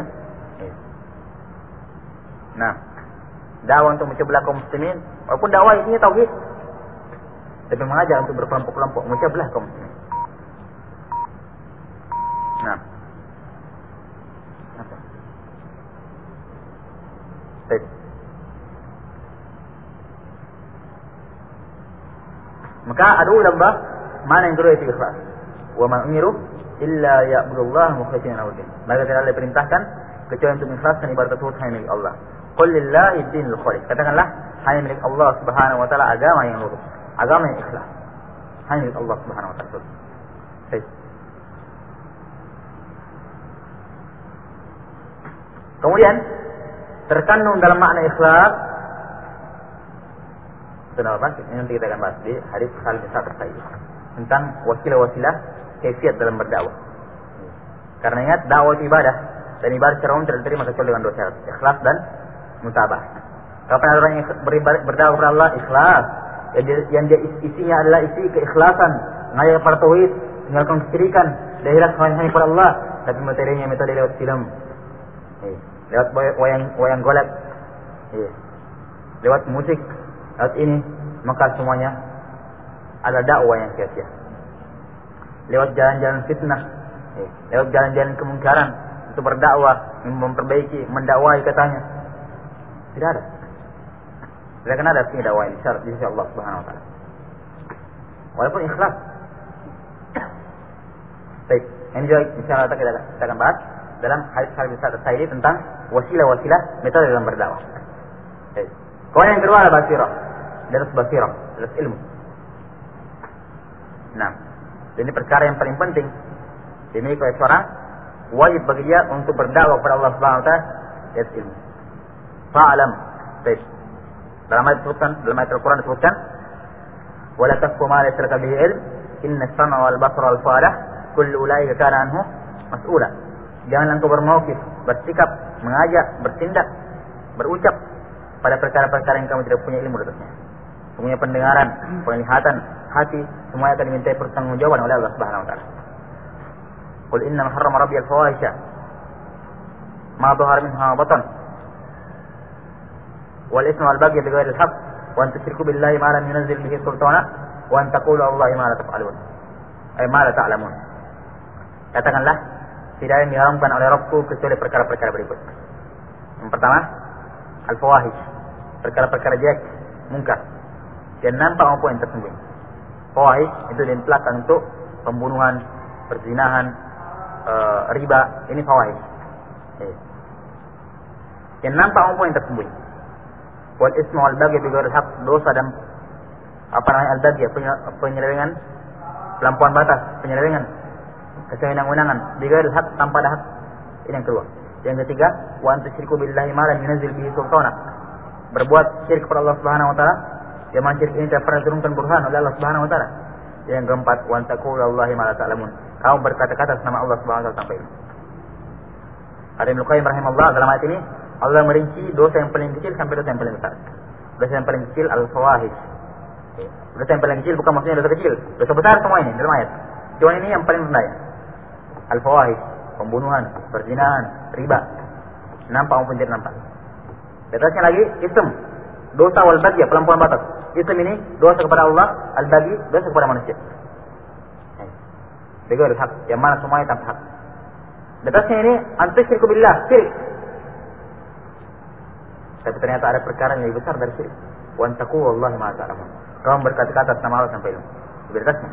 Nah, dakwah untuk memecah belah kaum muslimin, walaupun dakwah isinya tauhid, tapi mengajak untuk berkelompok-kelompok, memecah belah kaum muslimin. Nah, apa? Baik. Maka ad'u ila Allah, mana yang kedua itu ikhlas. Wa ma umiru illa ya'budullaha mukhlishina lahu din. Maka tidak diperintahkan kecuali untuk mengikhlaskan ibadah tersebut hanya milik Allah. Qul lillahi dinul khalis. Katakanlah hanya milik Allah Subhanahu wa taala agama yang lurus, agama yang ikhlas. Hanya milik Allah Subhanahu wa taala. Baik. Kemudian terkandung dalam makna ikhlas ini nanti kita akan bahas di hadis Sa'd bin Sa'd As-Sa'idi tentang wasilah-wasilah kaifiat dalam berdakwah. Karena ingat dakwah itu ibadah, dan ibadah secara umum tidak diterima kecuali dengan dua syarat, ikhlas dan mutabah. Kapan ada orang yang berdakwah kepada Allah ikhlas, yang dia isinya adalah isi keikhlasan, mengajak kepada tauhid, meninggalkan kesyirikan, dahilah hanya kepada Allah, tapi materinya metode lewat film, lewat wayang golek, lewat musik, lewat ini, maka semuanya adalah dakwah yang sia-sia. Lewat jalan-jalan fitnah, lewat jalan-jalan kemungkaran untuk berdakwah, memperbaiki, mendakwai katanya, tidak ada. Tidak akan ada artinya dakwah ini di sisi Allah Subhanahu wa taala. Walaupun ikhlas. Baik, ini juga insyaallah kita akan bahas dalam hadis-hadis Ustaz Sa'idi tentang wasilah-wasilah metode dalam berdakwah. Baik. Kemudian yang kedua adalah basirah. Basirah, ilmu. Nah, ini perkara yang paling penting dimiliki oleh seorang, wajib bagi dia untuk berdakwah kepada Allah Subhanahu wa taala dengan ilmu. Fa'lam. Baik. Dalam ayat Al-Quran disebutkan, "Wala taqfu ma laysa laka bihi ilm, inna as-sam'a wal basara wal fu'ada kullu ulaika kana anhu mas'ula." Jangan engkau bermauqif, bersikap, mengajak, bertindak, berucap pada perkara-perkara yang kamu tidak punya ilmu atasnya. Semuanya pendengaran, penglihatan, hati, semuanya akan dimintai pertanggungjawaban oleh Allah Subhanahu wa taala. Qul inna harrama rabbi al-fawahisha ma dhahara minha wa batan wal ismu wal baghy bighairi al-haqq wa an tusyriku billahi ma lam yunzil bihi sultana wa an taqulu 'ala Allahi ma la taf'alun ay ma la ta'lamun. Katakanlah, tidak ada yang diharamkan oleh Rabbku kecuali perkara-perkara berikut. Yang pertama, al-fawahish, perkara-perkara jelek, mungkar, yang nampak maupun yang tersembunyi. Fawahish itu diintilakkan untuk pembunuhan, perzinahan, riba, ini fawahish. Yang nampak maupun yang tersembunyi. Wal ismu wal baghy bighairi al-haqq, dosa dan al-baghy, penyelewengan, pelampauan batas, penyelewengan, kesewenang-wenangan, bighairi al-haqq, tanpa ada hak. Ini yang kedua. Yang ketiga, wa an tusyriku billahi ma lam yunzil bihi sultana, berbuat syirik kepada Allah Subhanahu wa taala yang mana syirik ini tidak pernah diturunkan burhan oleh Allah Subhanahu wa taala. Yang keempat, wa an taqulu 'ala Allahi ma la ta'lamun, kamu berkata-kata nama Allah Subhanahu wa taala tanpa ilmu. Ada Ibnu Qayyim rahimahullah dalam ayat ini Allah merinci dosa yang paling kecil sampai dosa yang paling besar. Dosa yang paling kecil al-fawahish. Dosa yang paling kecil bukan maksudnya dosa kecil, dosa besar semua ini dalam ayat. Cuma ini yang paling rendah. Al-fawahish, pembunuhan, perzinahan, riba, nampak maupun tidak nampak. Batasnya lagi ism, dosa wal baghy, pelampauan batas. Ism ini dosa kepada Allah, al-baghy dosa kepada manusia. Bighairi hak, yang mana semuanya tanpa hak. Batasnya ini antusyriku billah, syirik. Tapi ternyata ada perkara yang lebih besar dari syirik. Wa antaqu wallahi ma ta'lamun, kamu berkata-kata nama Allah sampai ilmu. Batasnya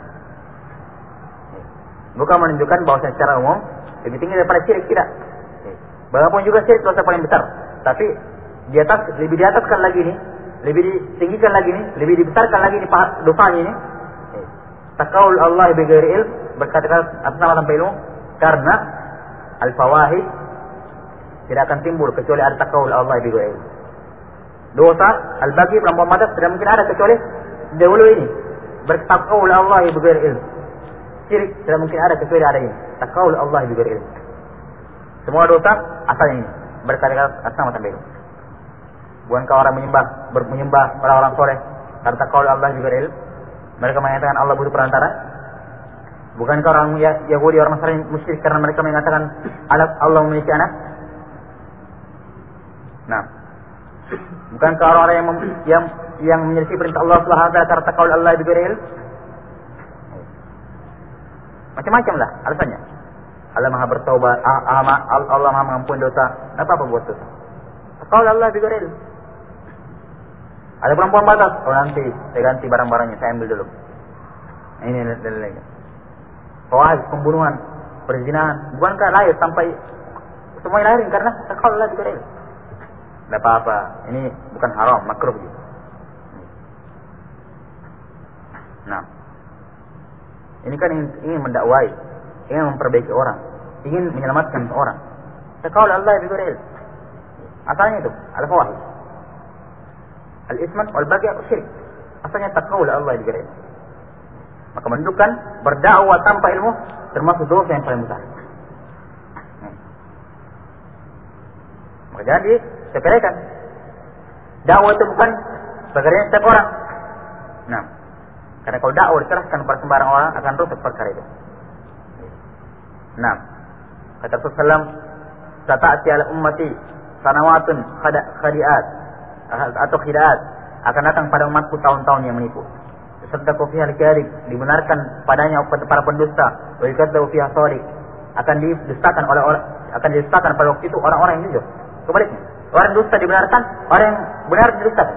bukan menunjukkan bahwa secara umum lebih tinggi daripada syirik, tidak. Walaupun juga syirik dosa paling besar, tapi lebih di ataskan lagi ini, lebih ditinggikan lagi ini, lebih dibesarkan lagi ini dosanya ini. Taqaul Allah bighairi ilm, berkata-kata atas nama tanpa ilmu, karena al-fawahish tidak akan timbul kecuali ada taqaul Allah bighairi ilm. Dosa al-baghy, pelampauan batas, tidak mungkin ada kecuali dahulu ini bertaqaul Allah bighairi ilm. Syirik tidak mungkin ada kecuali ada ini, taqaul Allah bighairi ilm. Semua dosa asalnya ini berkata-kata atas nama tanpa ilmu. Bukankah orang menyembah orang-orang soleh karena taqaul Allah bighairi ilm? Mereka mengatakan Allah butuh perantara. Bukankah orang Yahudi, orang Nasrani musyrik karena mereka mengatakan Allah memiliki anak? Nah, bukankah orang-orang yang menyelisih perintah Allah Subhanahu wa taala karena taqaul Allah bighairi ilm? Macam-macam lah alasannya. Allah Maha bertaubat, Allah Maha mengampuni dosa. Apa buat dosa? Taqaul Allah bighairi ilm. Ada perempuan batas, nanti saya ganti barang-barangnya, saya ambil dulu. Ini dan lainnya. Fawahish, pembunuhan, perzinahan, bukankah lahir sampai semuanya lahirin karena taqaul Allah bighairi ilm? Tidak apa-apa, ini bukan haram, makruh gitu. Nah, ini kan ingin mendakwai, ingin memperbaiki orang, ingin menyelamatkan seorang. Taqaul Allah bighairi ilm. Asalnya itu, al-fawahish, al-isman wal baghy syirik. Asalnya taqaul Allah bighairi ilm. Maka menunjukkan berdakwah tanpa ilmu termasuk dosa yang paling besar. Maka jadi sepelekan. Dakwah itu bukan pekerjaan setiap orang. Nah, karena kalau dakwah diserahkan pada sembarang orang akan rusak perkara itu. Nah, kata Rasulullah SAW, "Sata'ati ala ummati sanawatun khadi'at atau khidaat." Akan datang pada umatku tahun-tahun yang menipu. Serta fiha al-kadhib, dibenarkan padanya para pendusta, wa yakadzabu fiha shadiq, akan didustakan oleh orang, akan didustakan pada waktu itu orang-orang yang jujur. Kebaliknya, orang dusta dibenarkan, orang yang benar didustakan.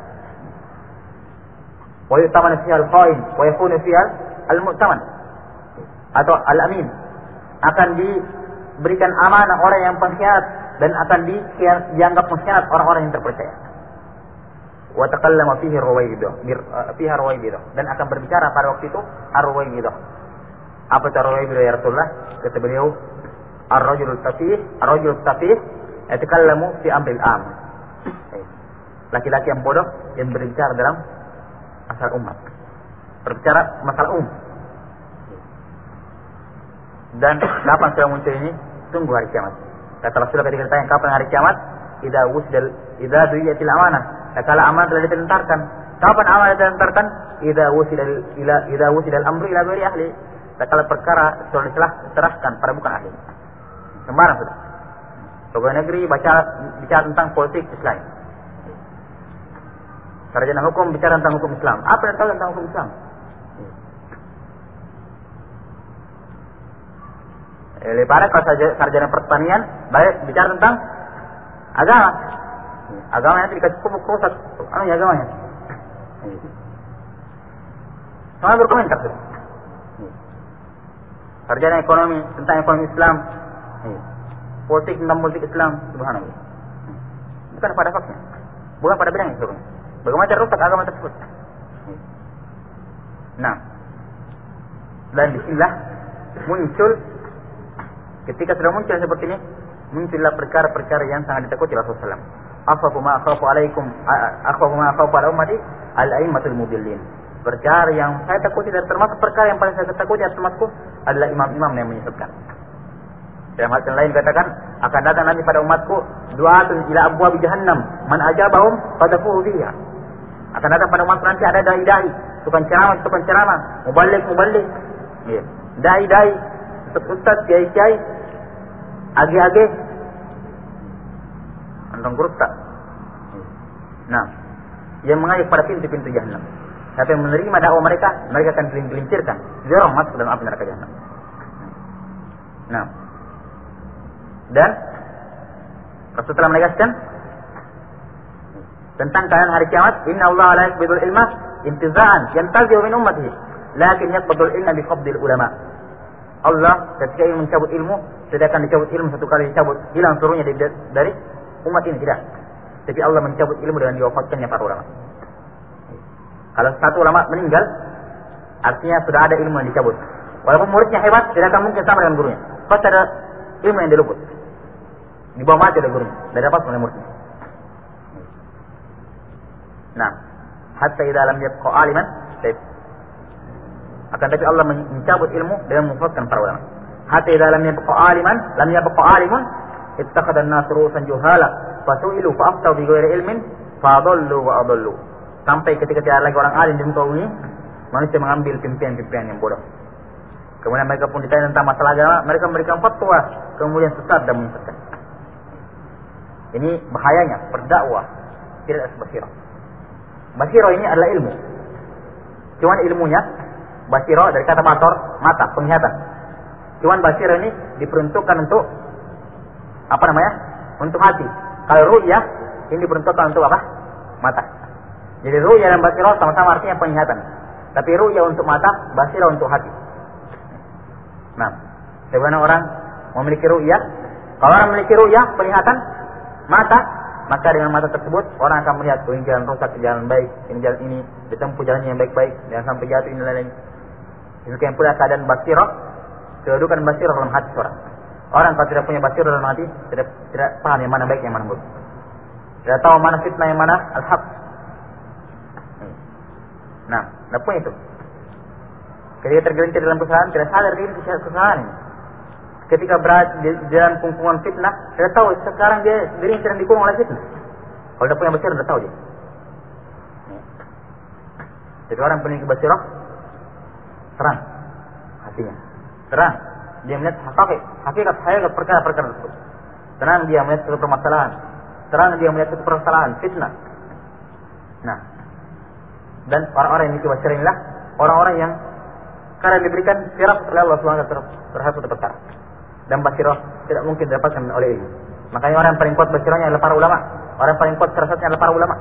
Wa yu'tamanu fiha al-kha'in wa yakunu fiha al-mu'taman atau al-amin. Akan diberikan amanah orang yang pengkhianat dan akan dianggap pengkhianat orang-orang yang terpercaya. Wa takallama fihi Ruwaybidah dan akan berbicara pada waktu itu Ar-Ruwaybidah. Apa itu Ar-Ruwaybidah ya Rasulullah? Kata beliau, ar-rajulul safih yatakallamu fi amril am. Laki-laki yang bodoh yang berbicara dalam masalah umat. Berbicara masalah Dan kapan sudah muncul ini? Tunggu hari kiamat. Kata Rasulullah ketika ditanya kapan hari kiamat? Idza du'iyatil amanah. Kala amanah telah ditentarkan. Kapan amanah ditentarkan? Idza wusida al-amru ila ghairi ahli. Kala perkara sudah diserahkan pada bukan ahli. Sembarang sudah. Pegawai negeri bicara tentang politik Islam. Sarjana hukum bicara tentang hukum Islam. Apa yang tahu tentang hukum Islam? Lepas kalau sarjana pertanian bicara tentang agama. Agama nanti dikasih pupuk rusak. Apa ya agamanya? Semua berkomentar. Sarjana ekonomi tentang ekonomi Islam. Politik tentang politik Islam. Subhanallah. Bukan pada fakta. Bukan pada bidangnya. Bagaimana cara rusak agama tersebut. Nah. Dan bismillah muncul. Ketika sudah muncul seperti ini, muncullah perkara-perkara yang sangat ditakuti Rasulullah SAW. Akhafu ma akhafu ala ummati al-a'immatul mudillin. Perkara yang saya takuti dan termasuk perkara yang paling saya takuti atas umatku adalah imam-imam yang menyesatkan. Dalam hal yang lain katakan, akan datang nanti pada umatku du'atun ila abwabi jahannam, man ajabahum qadhafuhu fiha. Akan datang pada umatku nanti ada dai-dai, tukang ceramah, muballigh. Ya. Dai-dai, ustaz, kiai-kiai, age-age, antong gurta. Nah, yang mengajak pada pintu-pintu jahannam. Siapa yang menerima dakwah mereka akan gelincirkan, dorong masuk dalam api neraka jahannam. Nah, dan Rasulullah telah menegaskan tentang keadaan hari kiamat, Inna Allah la yaqbidul ilma intiza'an yantazi'u min ummatihi, lakin yaqbidul ilma bi qabdil ulama. Allah ketika ingin mencabut ilmu, tidak akan dicabut ilmu satu kali dicabut, hilang seluruhnya dari umat ini, tidak. Tapi Allah mencabut ilmu dengan diwafatkannya para ulama. Kalau satu ulama meninggal, artinya sudah ada ilmu yang dicabut. Walaupun muridnya hebat, tidak akan mungkin sama dengan gurunya. Pasti ada ilmu yang diluput. Di bawah mati oleh gurunya, tidak dapat oleh muridnya. Nah, hatta idza lam yabqa aliman, akan tapi Allah mencabut ilmu dengan mewafatkan para ulama. Hatta idza lam yabqa alimun, ittakhadha an-nas ru'usan juhala, fasu'ilu fa'aftau bi ghairi ilmin, fadallu wa adallu. Sampai ketika tidak lagi orang alim di muka bumi, manusia mengambil pimpinan-pimpinan yang bodoh. Kemudian mereka pun ditanya tentang masalah agama, mereka memberikan fatwa, kemudian sesat dan menyesatkan. Ini bahayanya berdakwah tidak basirah. Basirah ini adalah ilmu. Cuman ilmunya basirah dari kata basar, mata, penglihatan. Cuman basirah ini diperuntukkan untuk untuk hati. Kalau ru'yah ini diperuntukkan untuk apa? Mata. Jadi ru'yah dan basirah sama-sama artinya penglihatan. Tapi ru'yah untuk mata, basirah untuk hati. Nah, bagaimana orang memiliki ru'yah? Kalau orang memiliki ru'yah, penglihatan mata, maka dengan mata tersebut orang akan melihat ini jalan rusak, jalan baik, ini jalan ini ditempuh jalannya yang baik-baik, jangan sampai jatuh ini lain-lain. Demikian pula keadaan basirah, kedudukan basirah dalam hati seorang. Orang kalau tidak punya basirah dalam hati, tidak paham yang mana baik, yang mana buruk. Tidak tahu mana fitnah, yang mana al-haq. Nah, tidak punya itu. Ketika tergelincir dalam kesalahan, tidak sadar diri kesalahan ini. Ketika berada di dalam kungkungan fitnah, tidak tahu sekarang dia diri sedang dikurung oleh fitnah. Kalau dia punya basirah udah tahu dia. Jadi orang punya basirah terang hatinya, terang dia melihat hakikat perkara-perkara tersebut. Terang dia melihat suatu permasalahan, terang dia melihat suatu permasalahan fitnah. Nah, dan orang-orang yang memiliki basirah inilah orang-orang yang karena diberikan firasat oleh Allah SWT terhadap suatu perkara. Dan basirah tidak mungkin didapatkan oleh ilmu. Makanya orang yang paling kuat basirahnya adalah para ulama. Orang yang paling kuat firasatnya adalah para ulama.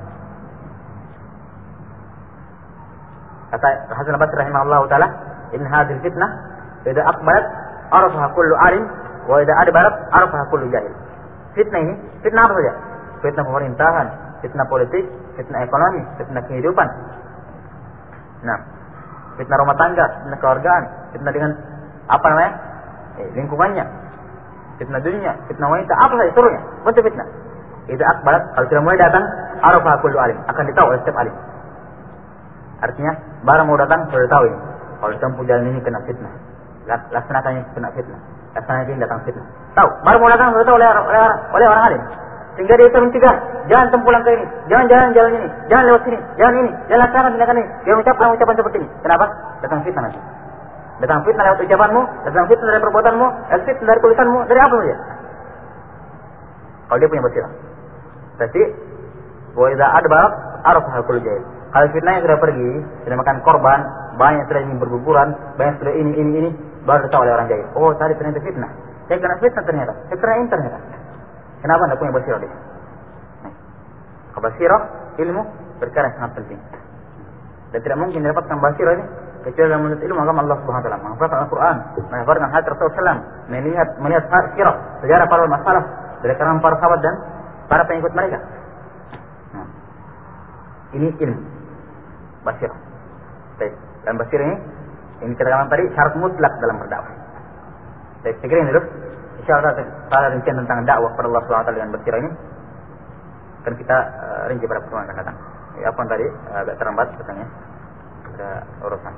Kata Hasan al-Basri rahimahullah taala, "In hadhihi fitnah idza aqbalat arafaha kullu alim wa idza adbarat arafaha kullu jahil." Fitnah ini, fitnah apa saja? Fitnah pemerintahan, fitnah politik, fitnah ekonomi, fitnah kehidupan. Nah, fitnah rumah tangga, fitnah keluargaan, fitnah dengan apa namanya? Lingkungannya, fitnah dunia, fitnah wanita, apa saja seluruhnya, bentuk fitnah. Idza aqbalat, kalau sudah mulai datang, arafaha kullu alim, akan ditahu oleh setiap alim. Artinya, barang mau datang sudah tahu ini. Kalau tempuh jalan ini kena fitnah, laksanakannya kena fitnah, laksanakannya ini datang fitnah. Tahu, barang mau datang sudah tahu oleh orang alim. Sehingga dia bisa mencegah, jangan tempuh langkah ini, jangan jalan ini, jangan lewat sini, jangan ini, jangan laksanakan tindakan ini. Dia mengucapkan ucapan seperti ini. Kenapa? Datang fitnah nanti. Datang fitnah lewat ucapanmu, datang fitnah dari perbuatanmu, datang fitnah dari tulisanmu, dari apa saja. Kalau dia punya basirah. Berarti, wa idza adbar arafa kullu jahil. Kalau fitnahnya sudah pergi, sudah makan korban, banyak sudah ingin berguguran, banyak sudah ini, baru tahu oleh orang jahil. Oh, tadi ternyata fitnah. Saya kena fitnah ternyata. Saya kena internet. Kenapa anda punya basirah dia? Basirah, ilmu, perkara yang sangat penting. Dan tidak mungkin didapatkan basirah ini kecuali dalam menuntut ilmu agama Allah Subhanahu wa taala, menghafalkan Al-Qur'an, menghafalkan hadis Rasulullah SAW, melihat sirah, sejarah para masalah dari kalangan para sahabat dan para pengikut mereka. Nah, ini ilmu basirah. Baik, dan basirah ini kita katakan tadi syarat mutlak dalam berdakwah. Baik, saya kira ini dulu. Insyaallah kita rincian tentang dakwah kepada Allah Subhanahu wa taala dengan basirah ini akan kita rinci pada pertemuan akan datang. Ya, apa tadi agak terlambat katanya. Ada urusan.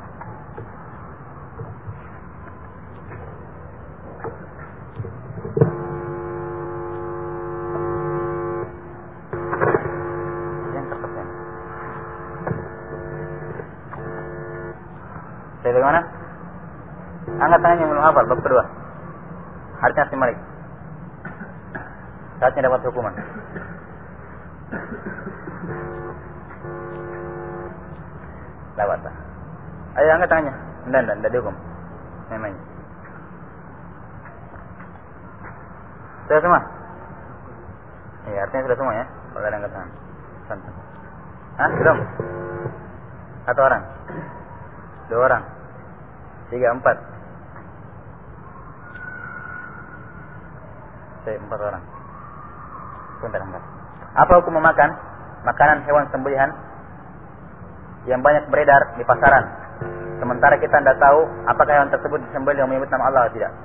Saya bagaimana? Angkat tangannya belum hafal bab kedua. Harusnya Malik. Saatnya dapat hukuman. Lawat. Ayo angkat tangannya. Tidak dihukum. Memangnya. Sudah semua? Iya, artinya sudah semua ya. Kalau ada angkat tangan. Santai. Hah? Belum? Satu orang? Dua orang? 3, 4? 4 orang. Sebentar. Apa hukum memakan makanan hewan sembelihan yang banyak beredar di pasaran, sementara kita tidak tahu apakah hewan tersebut disembelih yang menyebut nama Allah atau tidak?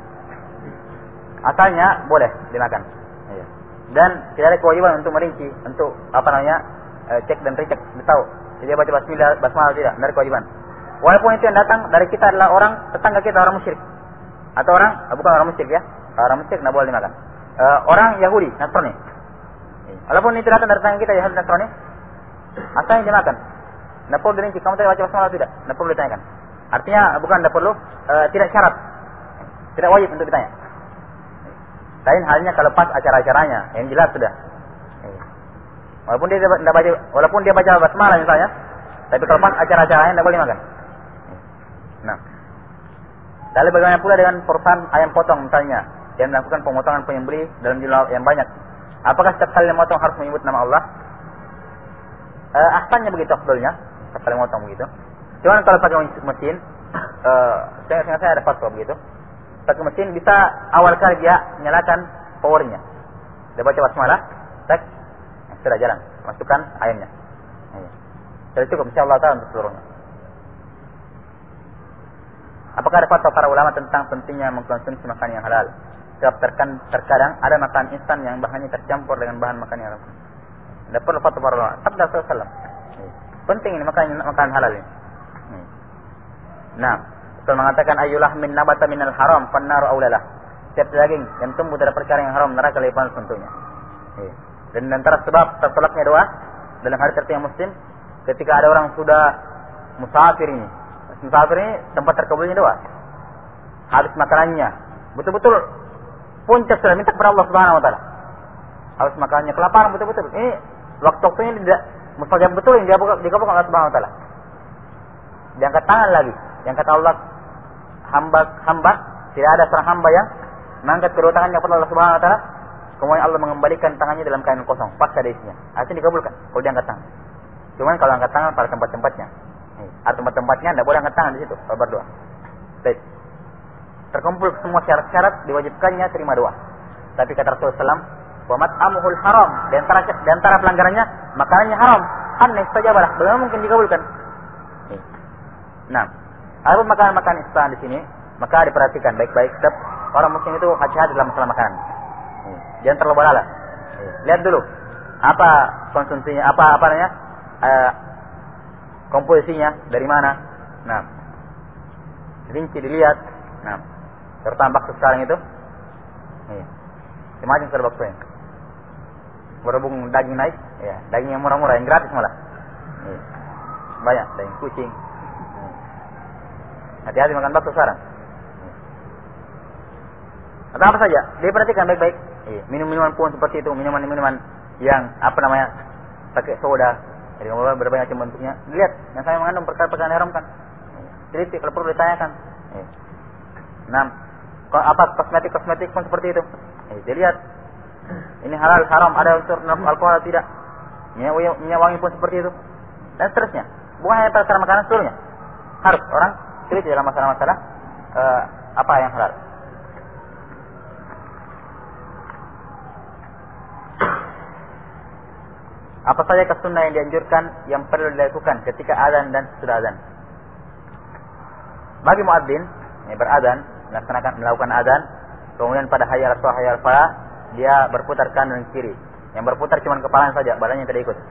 Asalnya boleh dimakan. Dan tidak ada kewajiban untuk merinci, untuk cek dan recheck, tahu dia baca basmalah tidak, dari kewajiban. Walaupun itu yang datang dari kita adalah orang tetangga kita, orang musyrik atau bukan orang musyrik ya. Orang musyrik tidak boleh dimakan. Orang Yahudi, Nasrani. Walaupun itu datang dari tetangga kita Yahudi Nasrani, asalnya dimakan. Tidak perlu dirinci, kamu tadi baca basmalah tidak? Tidak perlu ditanyakan. Artinya bukan tidak perlu, tidak syarat, tidak wajib untuk ditanya. Lain halnya kalau pas acara-acaranya, yang jelas sudah. Walaupun dia baca basmalah misalnya, tapi kalau pas acara-acaranya tidak boleh makan. Nah, lalu bagaimana pula dengan perusahaan ayam potong misalnya, yang melakukan pemotongan penyembelih dalam jumlah yang banyak? Apakah setiap kali memotong harus menyebut nama Allah? Ahsannya begitu, afdalnya setiap kali memotong begitu. Cuman kalau pakai mesin, saya ada fatwa begitu. Pakai mesin bisa awal kali dia nyalakan powernya. Dia baca basmalah, tek, sudah jalan, masukkan ayamnya. Jadi cukup insyaallah taala untuk seluruhnya. Apakah ada fatwa para ulama tentang pentingnya mengkonsumsi makanan yang halal? Sebab terkadang ada makanan instan yang bahannya tercampur dengan bahan makanan yang haram. Tidak perlu fatwa para ulama. Sabda Rasulullah. Penting ini makanan halal ini. Nah, Rasul mengatakan ayyulah min nabata minal haram fannaru aulalah. Setiap daging yang tumbuh dari perkara yang haram neraka lebih panas tentunya. Dan antara sebab tertolaknya doa dalam hadis riwayat Muslim, ketika ada orang sudah musafir ini tempat terkabulnya doa. Habis makanannya, betul-betul puncak sudah minta kepada Allah Subhanahu wa taala. Habis makanannya kelaparan betul-betul. Ini waktu-waktunya tidak mustajab betul yang dikabulkan Allah Subhanahu wa taala. Diangkat tangan lagi. Yang kata Allah, hamba tidak ada seorang hamba yang mengangkat kedua tangannya kepada Allah Subhanahu wa taala, kemudian Allah mengembalikan tangannya dalam keadaan kosong, pasca ada isinya. Artinya dikabulkan kalau diangkat tangan. Cuman kalau angkat tangan pada tempat-tempatnya. Atau tempat-tempatnya tidak boleh angkat tangan di situ kalau berdoa. Baik. Terkumpul semua syarat-syarat diwajibkannya terima doa. Tapi kata Rasulullah SAW, wa mat'amuhul haram, di antara pelanggarannya makanannya haram. Aneh saja balah, bagaimana mungkin dikabulkan? Nah, ada makanan-makanan instan di sini, maka diperhatikan baik-baik. Sebab orang muslim itu hati-hati dalam masalah makanan. Jangan terlalu balala. Lihat dulu apa konsumsinya, apa namanya, komposisinya dari mana. Nah, rinci dilihat. Nah, terutama bakso sekarang itu, semacam sudah baksonya. Berhubung daging naik, ya, daging yang murah-murah, yang gratis malah. Banyak daging kucing. Hati-hati makan bakso sekarang. Atau apa saja, diperhatikan baik-baik. Minum-minuman pun seperti itu, minuman-minuman yang apa namanya, pakai soda, jadi berbagai macam bentuknya. Lihat, yang saya mengandung perkara-perkara yang haramkan. Jadi kalau perlu ditanyakan. Nah, apa kosmetik pun seperti itu. Dilihat, ini halal, haram, ada unsur alkohol atau tidak. Minyak wangi pun seperti itu. Dan seterusnya. Bukan hanya perkara makanan seluruhnya. Harus orang teliti dalam masalah-masalah apa yang halal. Apa saja kesunnah yang dianjurkan yang perlu dilakukan ketika azan dan sesudah azan? Bagi muadzin yang berazan, melakukan azan, kemudian pada hayya 'alas shalah, hayya 'alal falah, dia berputar kanan dan kiri. Yang berputar cuma kepalanya saja, badannya tidak ikut.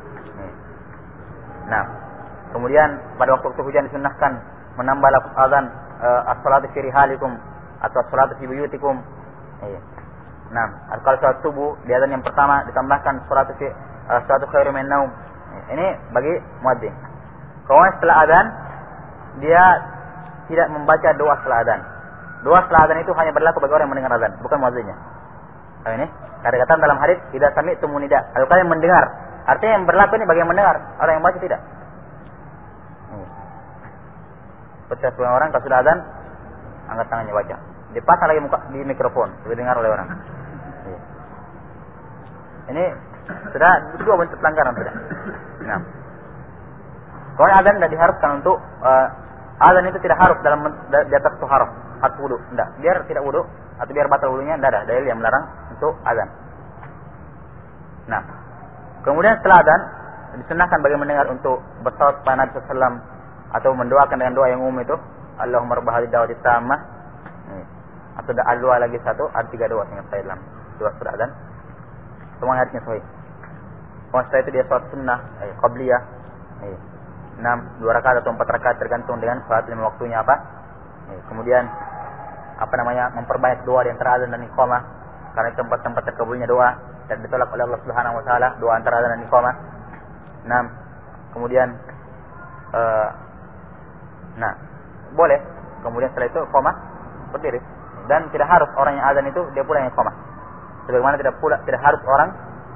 Nah, kemudian pada waktu hujan disunnahkan menambah lafaz azan, as-salatu fi rihalikum atau as-salatu fi buyutikum. Nah, kalau salat subuh di azan yang pertama ditambahkan salatu khairu min naum. Ini bagi muadzin. Kemudian setelah azan dia tidak membaca doa setelah azan. Doa setelah azan itu hanya berlaku bagi orang yang mendengar azan, bukan muadzinnya. Nah, ini kata-kata dalam hadis tidak sami'tum nida. Kalau kalian mendengar, artinya yang berlaku ini bagi yang mendengar, orang yang baca tidak. Seperti orang kalau sudah azan angkat tangannya baca. Dipasang lagi muka di mikrofon, didengar oleh orang. Ini sudah dua bentuk pelanggaran sudah. Nah, kalau azan tidak diharuskan untuk azan itu tidak harus di atas itu harus wudu, tidak. Biar tidak wudu atau biar batal wudunya, tidak ada dalil yang melarang untuk azan. Nah, kemudian setelah azan disunahkan bagi mendengar untuk bersalawat kepada Nabi SAW atau mendoakan dengan doa yang umum itu, Allahumma rabb hadhihi da'wati tammah. Atau doa lagi satu, ada 3 doa yang saya dalam doa setelah azan. Semua hadisnya sahih. Setelah itu dia salat sunnah, qabliyah. 6, 2 rakaat atau 4 rakaat tergantung dengan salat 5 waktunya apa. Kemudian apa namanya, memperbanyak doa di antara azan dan iqamah, karena tempat-tempat terkabulnya doa dan ditolak oleh Allah Subhanahu wa taala doa antara azan dan iqamah. 6. Kemudian boleh. Kemudian setelah itu iqamah berdiri. Dan tidak harus orang yang azan itu dia pula yang iqamah. Sebagaimana tidak harus orang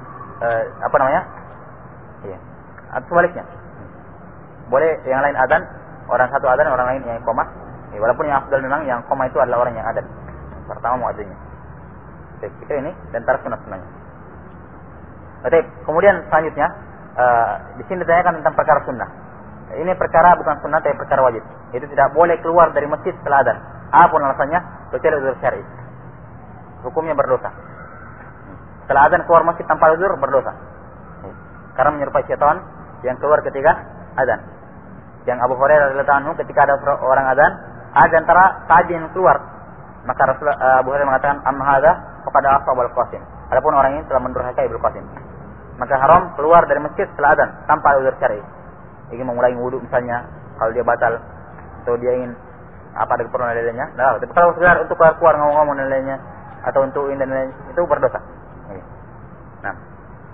atau sebaliknya. Boleh yang lain azan, orang satu azan, orang lain yang iqamah. Walaupun yang afdal memang yang iqamah itu adalah orang yang azan. Pertama muadzinnya. Itu ini dan antara sunnah-sunnahnya. Baik, kemudian selanjutnya di sini ditanyakan tentang perkara sunnah. Ini perkara bukan sunnah tapi perkara wajib. Itu tidak boleh keluar dari masjid setelah azan. Apapun alasannya, kecuali uzur syar'i. Hukumnya berdosa. Setelah azan keluar masjid tanpa uzur berdosa. Karena menyerupai syaitan yang keluar ketika azan. Yang Abu Hurairah radhiyallahu anhu ketika ada orang azan, ada antara tajin keluar. Maka Abu Hurairah mengatakan, "Amma hadza faqad asabal qasim." Adapun orang ini telah mendurhakai Ibnu Qasim. Maka haram keluar dari masjid setelah azan tanpa uzur syar'i. Ingin mengulangi wudu misalnya, kalau dia batal atau dia ingin apa ada keperluan lainnya, tapi kalau sekedar untuk keluar ngomong-ngomong dan lainnya atau untuk ini dan lainnya, itu berdosa. Nah,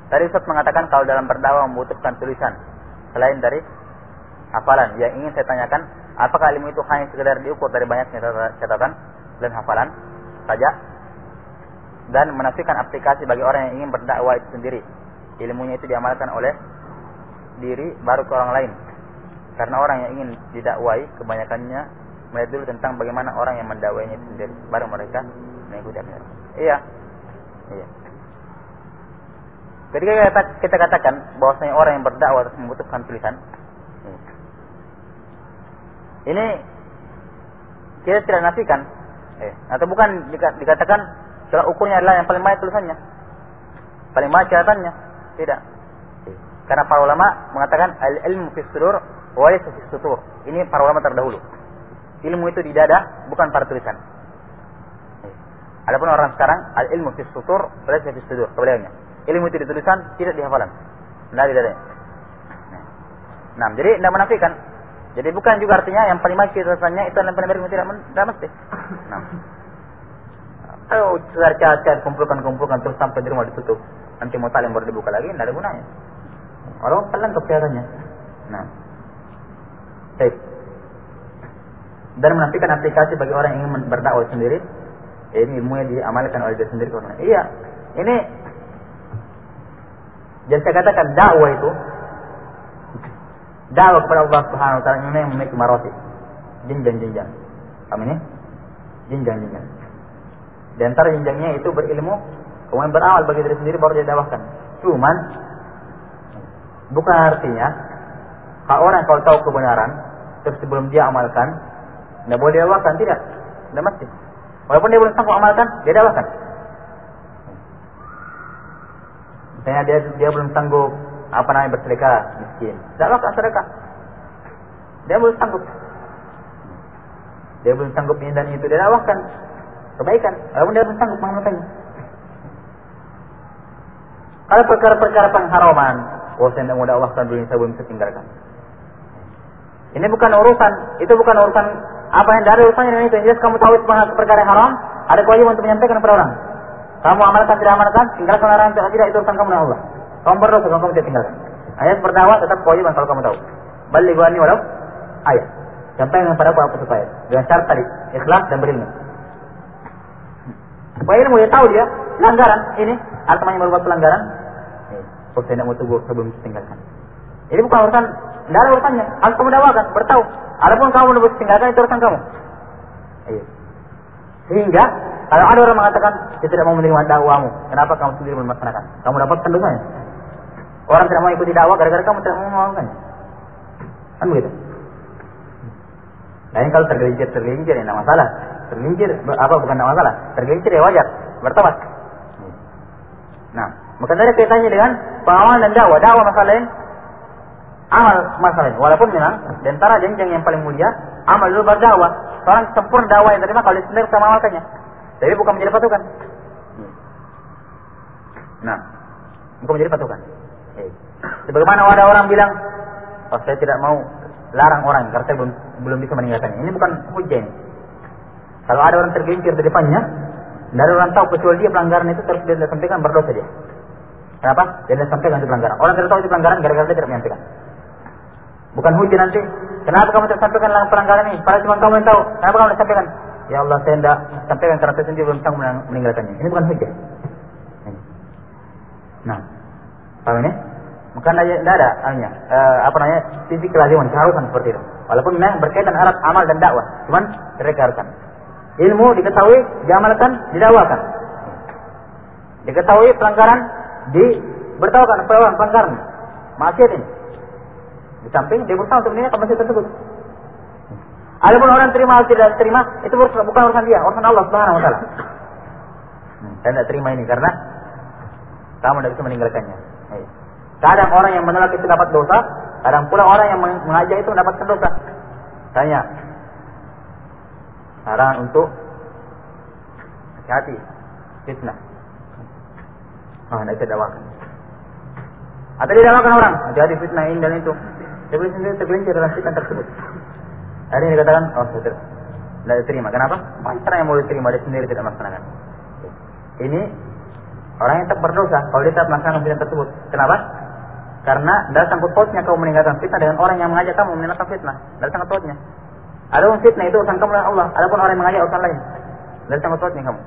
Tadi Ustaz mengatakan kalau dalam berdakwah membutuhkan tulisan selain dari hafalan. Yang ingin saya tanyakan, apakah ilmu itu hanya sekedar diukur dari banyaknya catatan dan hafalan saja, dan menafikan aplikasi bagi orang yang ingin berdakwah itu sendiri? Ilmunya itu diamalkan oleh diri baru ke orang lain. Karena orang yang ingin didakwai kebanyakannya melihat dulu tentang bagaimana orang yang mendakwainya itu sendiri, baru mereka mengikuti apa. Iya. Ketika kita katakan bahwasanya orang yang berdakwah harus membutuhkan tulisan, ini kita tidak nafikan, atau bukan dikatakan cara ukurnya adalah yang paling banyak tulisannya, paling banyak catatannya, tidak. Karena para ulama mengatakan al-ilmu fis sudur wa laysa fis sutur. Ini para ulama terdahulu. Ilmu itu di dada, bukan pada tulisan. Adapun orang sekarang al-ilmu fis sutur wa laysa fis sudur, kebaliknya. Ilmu itu di tulisan, tidak di hafalan. Tidak di dadanya. Nah, jadi tidak menafikan. Jadi bukan juga artinya yang paling banyak catatannya itu yang paling banyak, tidak mesti. Nah. Kalau sudah cacat kumpulkan terus sampai di rumah ditutup, nanti mau talim baru dibuka lagi, tidak ada gunanya. Orang pelan kesehatannya. Nah, baik. Dan menafikan aplikasi bagi orang yang ingin berdakwah sendiri, ini ilmunya diamalkan oleh dia sendiri. Iya, ini jadi saya katakan dakwah itu, dakwah kepada Allah Subhanahu Wa Taala ini yang memiliki maratib, jenjang. Paham ini? Jenjang. Di antara jenjangnya itu berilmu, kemudian beramal bagi diri sendiri baru dia dakwahkan. Cuman bukan artinya kalau tahu kebenaran terus sebelum dia amalkan tidak boleh dakwahkan, tidak mesti. Walaupun dia belum sanggup amalkan, dia dakwahkan. Misalnya dia belum sanggup bersedekah miskin, dakwahkan sedekah. Dia belum sanggup ini dan itu, dia dakwahkan kebaikan. Walaupun dia belum sanggup mengamalkannya. Kalau perkara-perkara pengharaman, saya tidak mau dakwahkan dulu, saya belum bisa tinggalkan. Ini bukan urusan, itu bukan urusan apa yang dari urusannya dengan itu. Yang jelas kamu tahu itu perkara yang haram, ada kewajiban untuk menyampaikan kepada orang. Kamu amalkan tidak amalkan, tinggalkan larangan tidak, itu urusan kamu dengan Allah. Kamu berdosa kalau kamu tidak tinggalkan. Ayat berdakwah tetap kewajiban kalau kamu tahu. Balighu anni walau ayat. Sampaikan kepada aku apa supaya. Dengan syarat tadi, ikhlas dan berilmu. Supaya ilmu dia tahu dia pelanggaran ini, artinya berbuat pelanggaran. Saya tidak mau tunggu sebelum ditinggalkan. Ini bukan urusan, tidak ada urusannya. Harus kamu dakwakan, bertahu. Adapun kamu menembus tinggalkan itu urusan kamu. Sehingga kalau ada orang mengatakan dia tidak mau menerima dakwahmu, kenapa kamu sendiri melaksanakan? Kamu dapatkan dosanya. Orang tidak mau ikuti dakwah gara-gara kamu tidak mau melakukannya. Kan begitu? Lain kalau tergelincir ya tidak masalah. Tergelincir bukan masalah. Tergelincir ya wajar, bertobat. Nah, maka dari kaitannya dengan pengamalan dan dakwah. Dakwah masalah lain, amal masalah lain. Walaupun memang di antara jenjang yang paling mulia, amal dulu baru dakwah. Seorang sempurna dakwah yang terima kalau dia sendiri sama amalkannya. Tapi bukan menjadi patokan. Nah, bukan menjadi patokan. Sebagaimana ada orang bilang, saya tidak mau larang orang karena saya belum bisa meninggalkannya. Ini bukan hujah ini. Kalau ada orang tergelincir di depannya, tidak ada orang tahu kecuali dia pelanggaran itu terus dia sampaikan, berdosa dia. Kenapa? Dia sampaikan itu pelanggaran. Orang tidak tahu itu pelanggaran gara-gara dia tidak menyampaikan. Bukan hujah nanti. Kenapa kamu tidak sampaikan pelanggaran ini? Padahal cuma kamu yang tahu. Kenapa kamu tidak sampaikan? Ya Allah, saya tidak sampaikan karena saya sendiri belum sanggup meninggalkannya. Ini bukan hujah. Nah, paham ini? Maka tidak ada sisi kelaziman, keharusan seperti itu. Walaupun memang berkaitan erat amal dan dakwah, cuman tidak keharusan. Ilmu diketahui, diamalkan, didakwakan. Diketahui pelanggaran, diberitahukan kepada orang pelanggaran. Maksiat ini. Di samping dia berusaha untuk meninggalkan maksiat tersebut. Adapun orang terima atau tidak terima, itu bukan urusan dia, urusan Allah Subhanahu Wa Taala. Saya tidak terima ini karena kamu tidak bisa meninggalkannya. Kadang orang yang menolak itu dapat dosa, kadang pula orang yang mengajak itu mendapatkan dosa. Tanya, saran untuk hati-hati fitnah. Tidak bisa dakwakan. Atau didakwakan orang, hati-hati fitnah ini dan itu. Dia boleh sendiri tergelincir dalam fitnah tersebut. Hari ini dikatakan, tidak diterima. Kenapa? Cara yang mau diterima dia sendiri tidak melaksanakan. Ini Orang yang tetap berdosa kalau dia tetap melaksanakan fitnah tersebut. Kenapa? Karena ada sangkut pautnya kamu meninggalkan fitnah dengan orang yang mengajak kamu meninggalkan fitnah. Ada sangkut pautnya. Adapun fitnah itu urusan kamu dengan Allah. Adapun orang yang mengajak urusan lain. Ada sangkut pautnya kamu.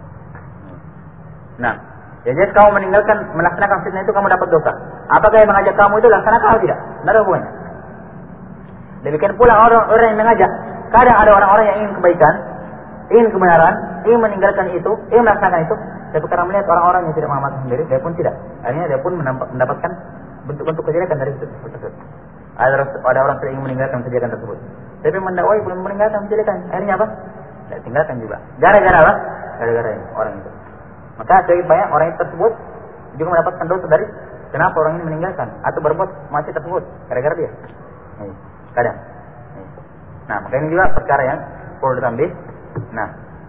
Nah, jadi kamu meninggalkan melaksanakan fitnah itu kamu dapat dosa. Apakah yang mengajak kamu itu laksanakan atau tidak? Tidak ada hubungannya. Demikian pula orang yang mengajak. Kadang ada orang-orang yang ingin kebaikan, ingin kebenaran, ingin meninggalkan itu, ingin melaksanakan itu. Tapi karena melihat orang-orang yang tidak mengamalkan sendiri, dia pun tidak. Akhirnya dia pun mendapatkan bentuk-bentuk kejelekan dari itu tersebut. Ada orang yang ingin meninggalkan kejelekan tersebut. Tapi mendakwai belum meninggalkan kejelekan. Akhirnya apa? Tidak tinggalkan juga. Gara-gara apa? Gara-gara ini, orang itu. Maka lebih banyak orang itu tersebut juga mendapatkan dosa dari kenapa orang ini meninggalkan atau berbuat maksiat tersebut gara-gara dia. Kadang. Nah, maka ini juga perkara yang perlu ditambah. Nah,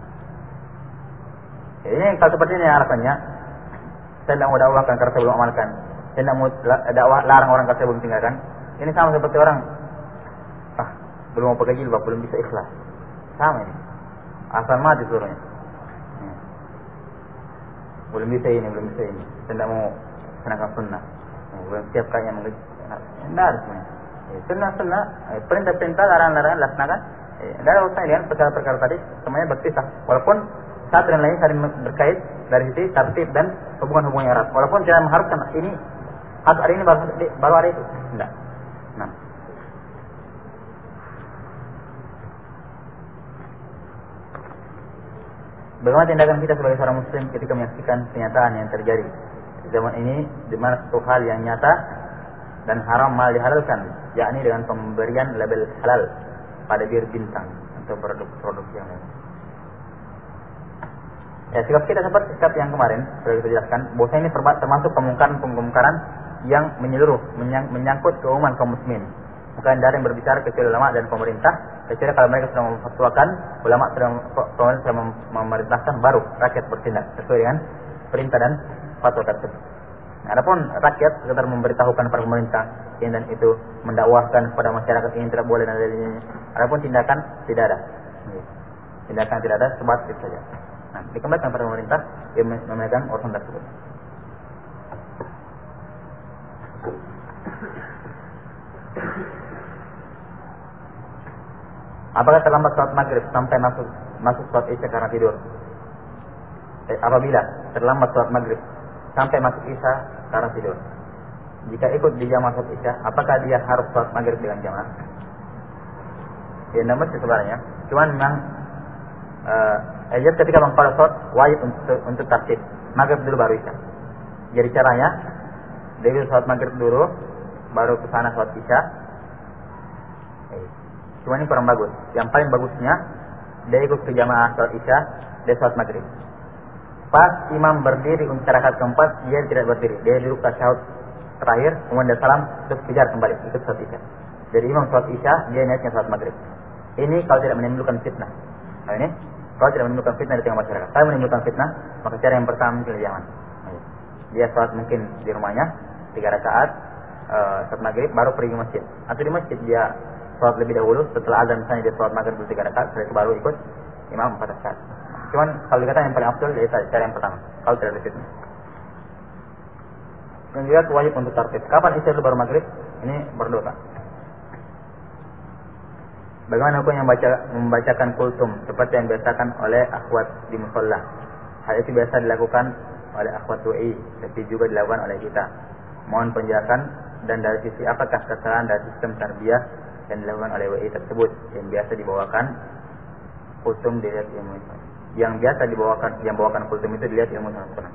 ini kalau seperti ini alasannya, saya tidak mau dakwahkan karena saya belum amalkan. Saya tidak mau larang orang karena saya belum tinggalkan. Ini sama seperti orang, belum mau pakai jilbab, belum bisa ikhlas. Sama ini. Asal mati suruhnya. Belum bisa ini. Saya tidak mau senangkan sunnah. Belum siap kayaknya mengerti. Tidak harus semuanya. Sunnah, perintah-perintah, larangan-larangan laksanakan. Tidak ada urusan dengan perkara-perkara tadi, semuanya berpisah. Walaupun satu dan lain saling berkait dari sisi tertib dan hubungan-hubungan erat. Walaupun tidak mengharuskan ini harus ada ini baru ada itu. Tidak. Nah. Bagaimana tindakan kita sebagai seorang muslim ketika menyaksikan kenyataan yang terjadi di zaman ini, di mana satu hal yang nyata dan haram malah dihalalkan, yakni dengan pemberian label halal pada bir bintang untuk produk-produk yang lain. Ya, sikap kita seperti sikap yang kemarin sudah kita jelaskan, bahwa ini termasuk pemungkaran yang menyeluruh, menyangkut keumuman kaum muslimin. Bukan dari yang berbicara kecuali ulama dan pemerintah, kecuali kalau mereka sudah memfatwakan, ulama sudah memerintahkan, baru rakyat bertindak sesuai dengan perintah dan fatwa tersebut. Nah, adapun rakyat sekedar memberitahukan kepada pemerintah ini dan itu, mendakwahkan kepada masyarakat ini tidak boleh dan lain-lainnya. Adapun tindakan tidak ada. Tindakan tidak ada, sebatas itu saja. Nah, dikembalikan kepada pemerintah yang memegang urusan tersebut. Apakah terlambat sholat maghrib sampai masuk sholat isya karena tidur? Apabila terlambat sholat maghrib sampai masuk isya karena tidur, jika ikut di jamaah sholat isya, apakah dia harus sholat maghrib dengan jamaah? Ya, tidak mesti sebenarnya. Cuman memang ketika mengqadha sholat wajib untuk tartib maghrib dulu baru isya. Jadi caranya dia sholat maghrib dulu, baru ke sana sholat isya. Cuma ini kurang bagus. Yang paling bagusnya dia ikut ke jamaah sholat isya, dia sholat maghrib. Pas imam berdiri untuk rakaat keempat, dia tidak berdiri. Dia duduk tasyahud terakhir, kemudian dia salam, terus kejar kembali ikut sholat isya. Jadi imam sholat isya, dia niatnya sholat maghrib. Ini kalau tidak menimbulkan fitnah. Nah, ini kalau tidak menimbulkan fitnah di tengah masyarakat. Kalau menimbulkan fitnah, maka cara yang pertama mungkin jangan. Dia sholat mungkin di rumahnya 3 rakaat sholat maghrib, baru pergi ke masjid. Atau di masjid dia sholat lebih dahulu, setelah azan misalnya dia sholat maghrib 3 rakaat, setelah itu baru ikut imam 4 rakaat. Cuman kalau dikatakan yang paling afdal yaitu cara yang pertama, kalau tidak ada fitnah. Dan juga wajib untuk tartib. Kapan isya baru maghrib? Ini berdosa. Bagaimana hukum yang membacakan kultum seperti yang dibiasakan oleh akhwat di musholla? Hal itu biasa dilakukan oleh akhwat WI, tapi juga dilakukan oleh kita. Mohon penjelasan dan dari sisi apakah kesalahan dari sistem tarbiyah yang dilakukan oleh WI tersebut yang biasa dibawakan kultum dilihat ilmu yang biasa bawakan kultum itu dilihat ilmu sangat.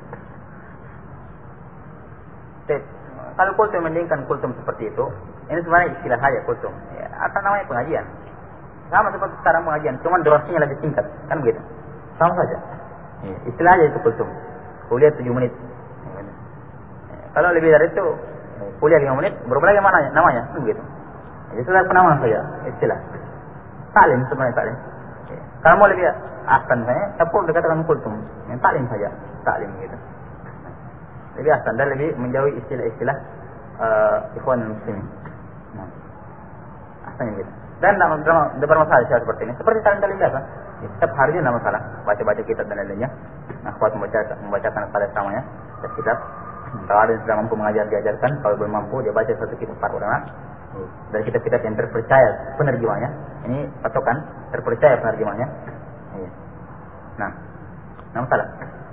Kalau kultum mendingkan kultum seperti itu, ini sebenarnya istilah saja kultum. Ya, apa namanya pengajian? Sama seperti sekarang pengajian, cuma durasinya lebih singkat, kan begitu? Sama saja. Ya, istilah aja itu kultum. Kuliah 7 menit. Ya, kalau lebih dari itu, kuliah 5 menit, berapa lagi mana namanya? Kan begitu. Jadi sudah penamaan saja istilah. Taklim sebenarnya taklim. Kalau mau lebih ahsan saya, tapi dikatakan kultum. Yang taklim saja, taklim gitu. Lebih ahsan dan lebih menjauhi istilah-istilah ikhwan muslimin. Ahsan gitu. Dan tidak bermasalah seperti ini. Seperti saling biasa. Setiap hari tidak masalah. Baca-baca kitab dan lainnya. Akhwat membacakan kepada samanya kitab. Kalau ada yang sudah mampu mengajar, diajarkan. Kalau belum mampu, dia baca satu kitab para ulama. Dan kitab-kitab yang terpercaya penerjemahnya. Ini patokan terpercaya penerjemahnya. Nah, tidak masalah.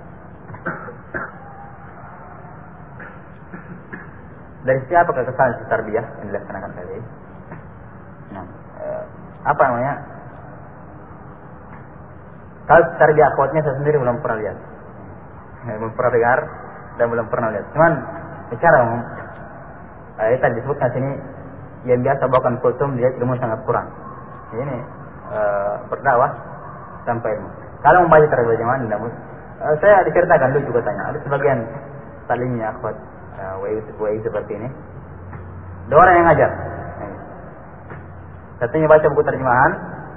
Dari siapa kesalahan tarbiyah yang dilaksanakan tadi? Nah, apa namanya? Kalau tarbiyah akhwatnya saya sendiri belum pernah lihat, belum pernah dengar dan belum pernah lihat. Cuman bicara umum, tadi disebutkan sini yang biasa bawakan kultum dia ilmu sangat kurang. Ini berdakwah sampai ilmu. Kalau membaca tarbiyah jamaah, saya diceritakan dulu juga tanya. Ada sebagian salimnya akhwat WI seperti ini. Dua orang yang ngajar. Satunya baca buku terjemahan,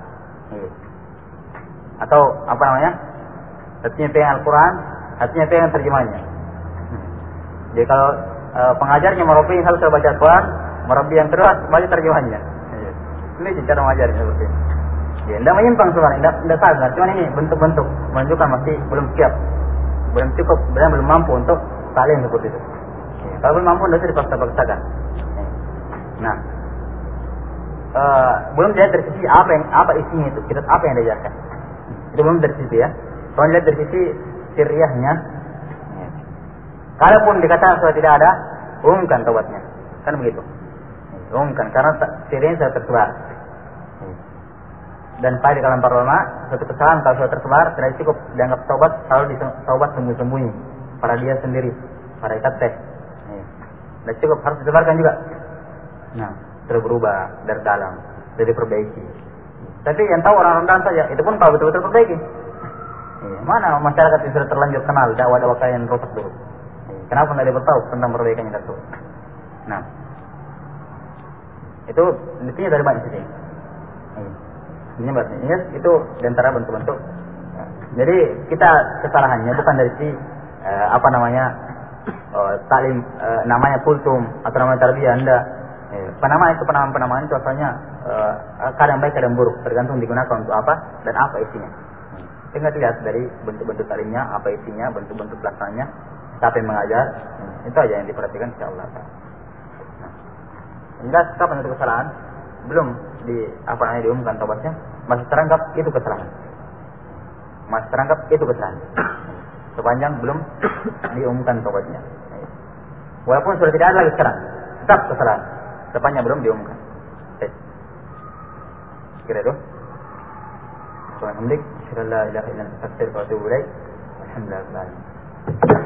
atau apa namanya? Satunya pegang Al-Quran, satunya pegang terjemahnya. Jadi kalau pengajarnya merabi harus baca Al-Quran, merabi yang kedua baca terjemahnya. Ini cara mengajarnya seperti ini. Ya, tidak menyimpang sebenarnya, tidak salah. Cuma ini bentuk-bentuk menunjukkan masih belum siap, belum cukup, belum mampu untuk saling seperti itu. Kalau belum mampu, tidak usah dipaksa-paksakan. Nah, belum dilihat dari sisi apa isinya itu, kitab apa yang diajarkan. Itu belum dari sisi ya. Kalau dilihat dari sisi sirriyahnya, kalaupun dikatakan sudah tidak ada, umumkan taubatnya, kan begitu. Umumkan karena sirriyahnya sudah tersebar. Dan pada di kalangan para ulama, suatu kesalahan kalau sudah tersebar tidak cukup dianggap taubat, kalau taubat sembunyi-sembunyi pada dia sendiri, pada ikat teh. Dan cukup harus disebarkan juga. Nah, terus berubah dari dalam, jadi perbaiki. Tapi yang tahu orang rendah saja, itu pun tahu betul-betul perbaiki. Mana masyarakat yang sudah terlanjur kenal dakwah-dakwah kalian rusak dulu. Kenapa tidak diberitahu tentang perbaikannya itu? Nah, itu intinya dari banyak sini. Ini itu diantara bentuk-bentuk. Jadi kita kesalahannya bukan dari si apa namanya talim, namanya kultum atau namanya tarbiyah, enggak. Penamaan itu penamaan itu asalnya kadang baik kadang buruk, tergantung digunakan untuk apa dan apa isinya. Tinggal lihat dari bentuk-bentuk talimnya, apa isinya, bentuk-bentuk pelaksananya, siapa yang mengajar, itu aja yang diperhatikan insyaallah. Nah, jelas kapan itu kesalahan belum diumumkan taubatnya, masih terangkap itu kesalahan. Sepanjang belum diumumkan taubatnya. Walaupun sudah tidak ada lagi sekarang, tetap kesalahan. Sepanjang belum diumumkan. Kira itu. Alhamdulillah, la ilaha illa anta astaghfiruka wa atubu ilaik. Alhamdulillah.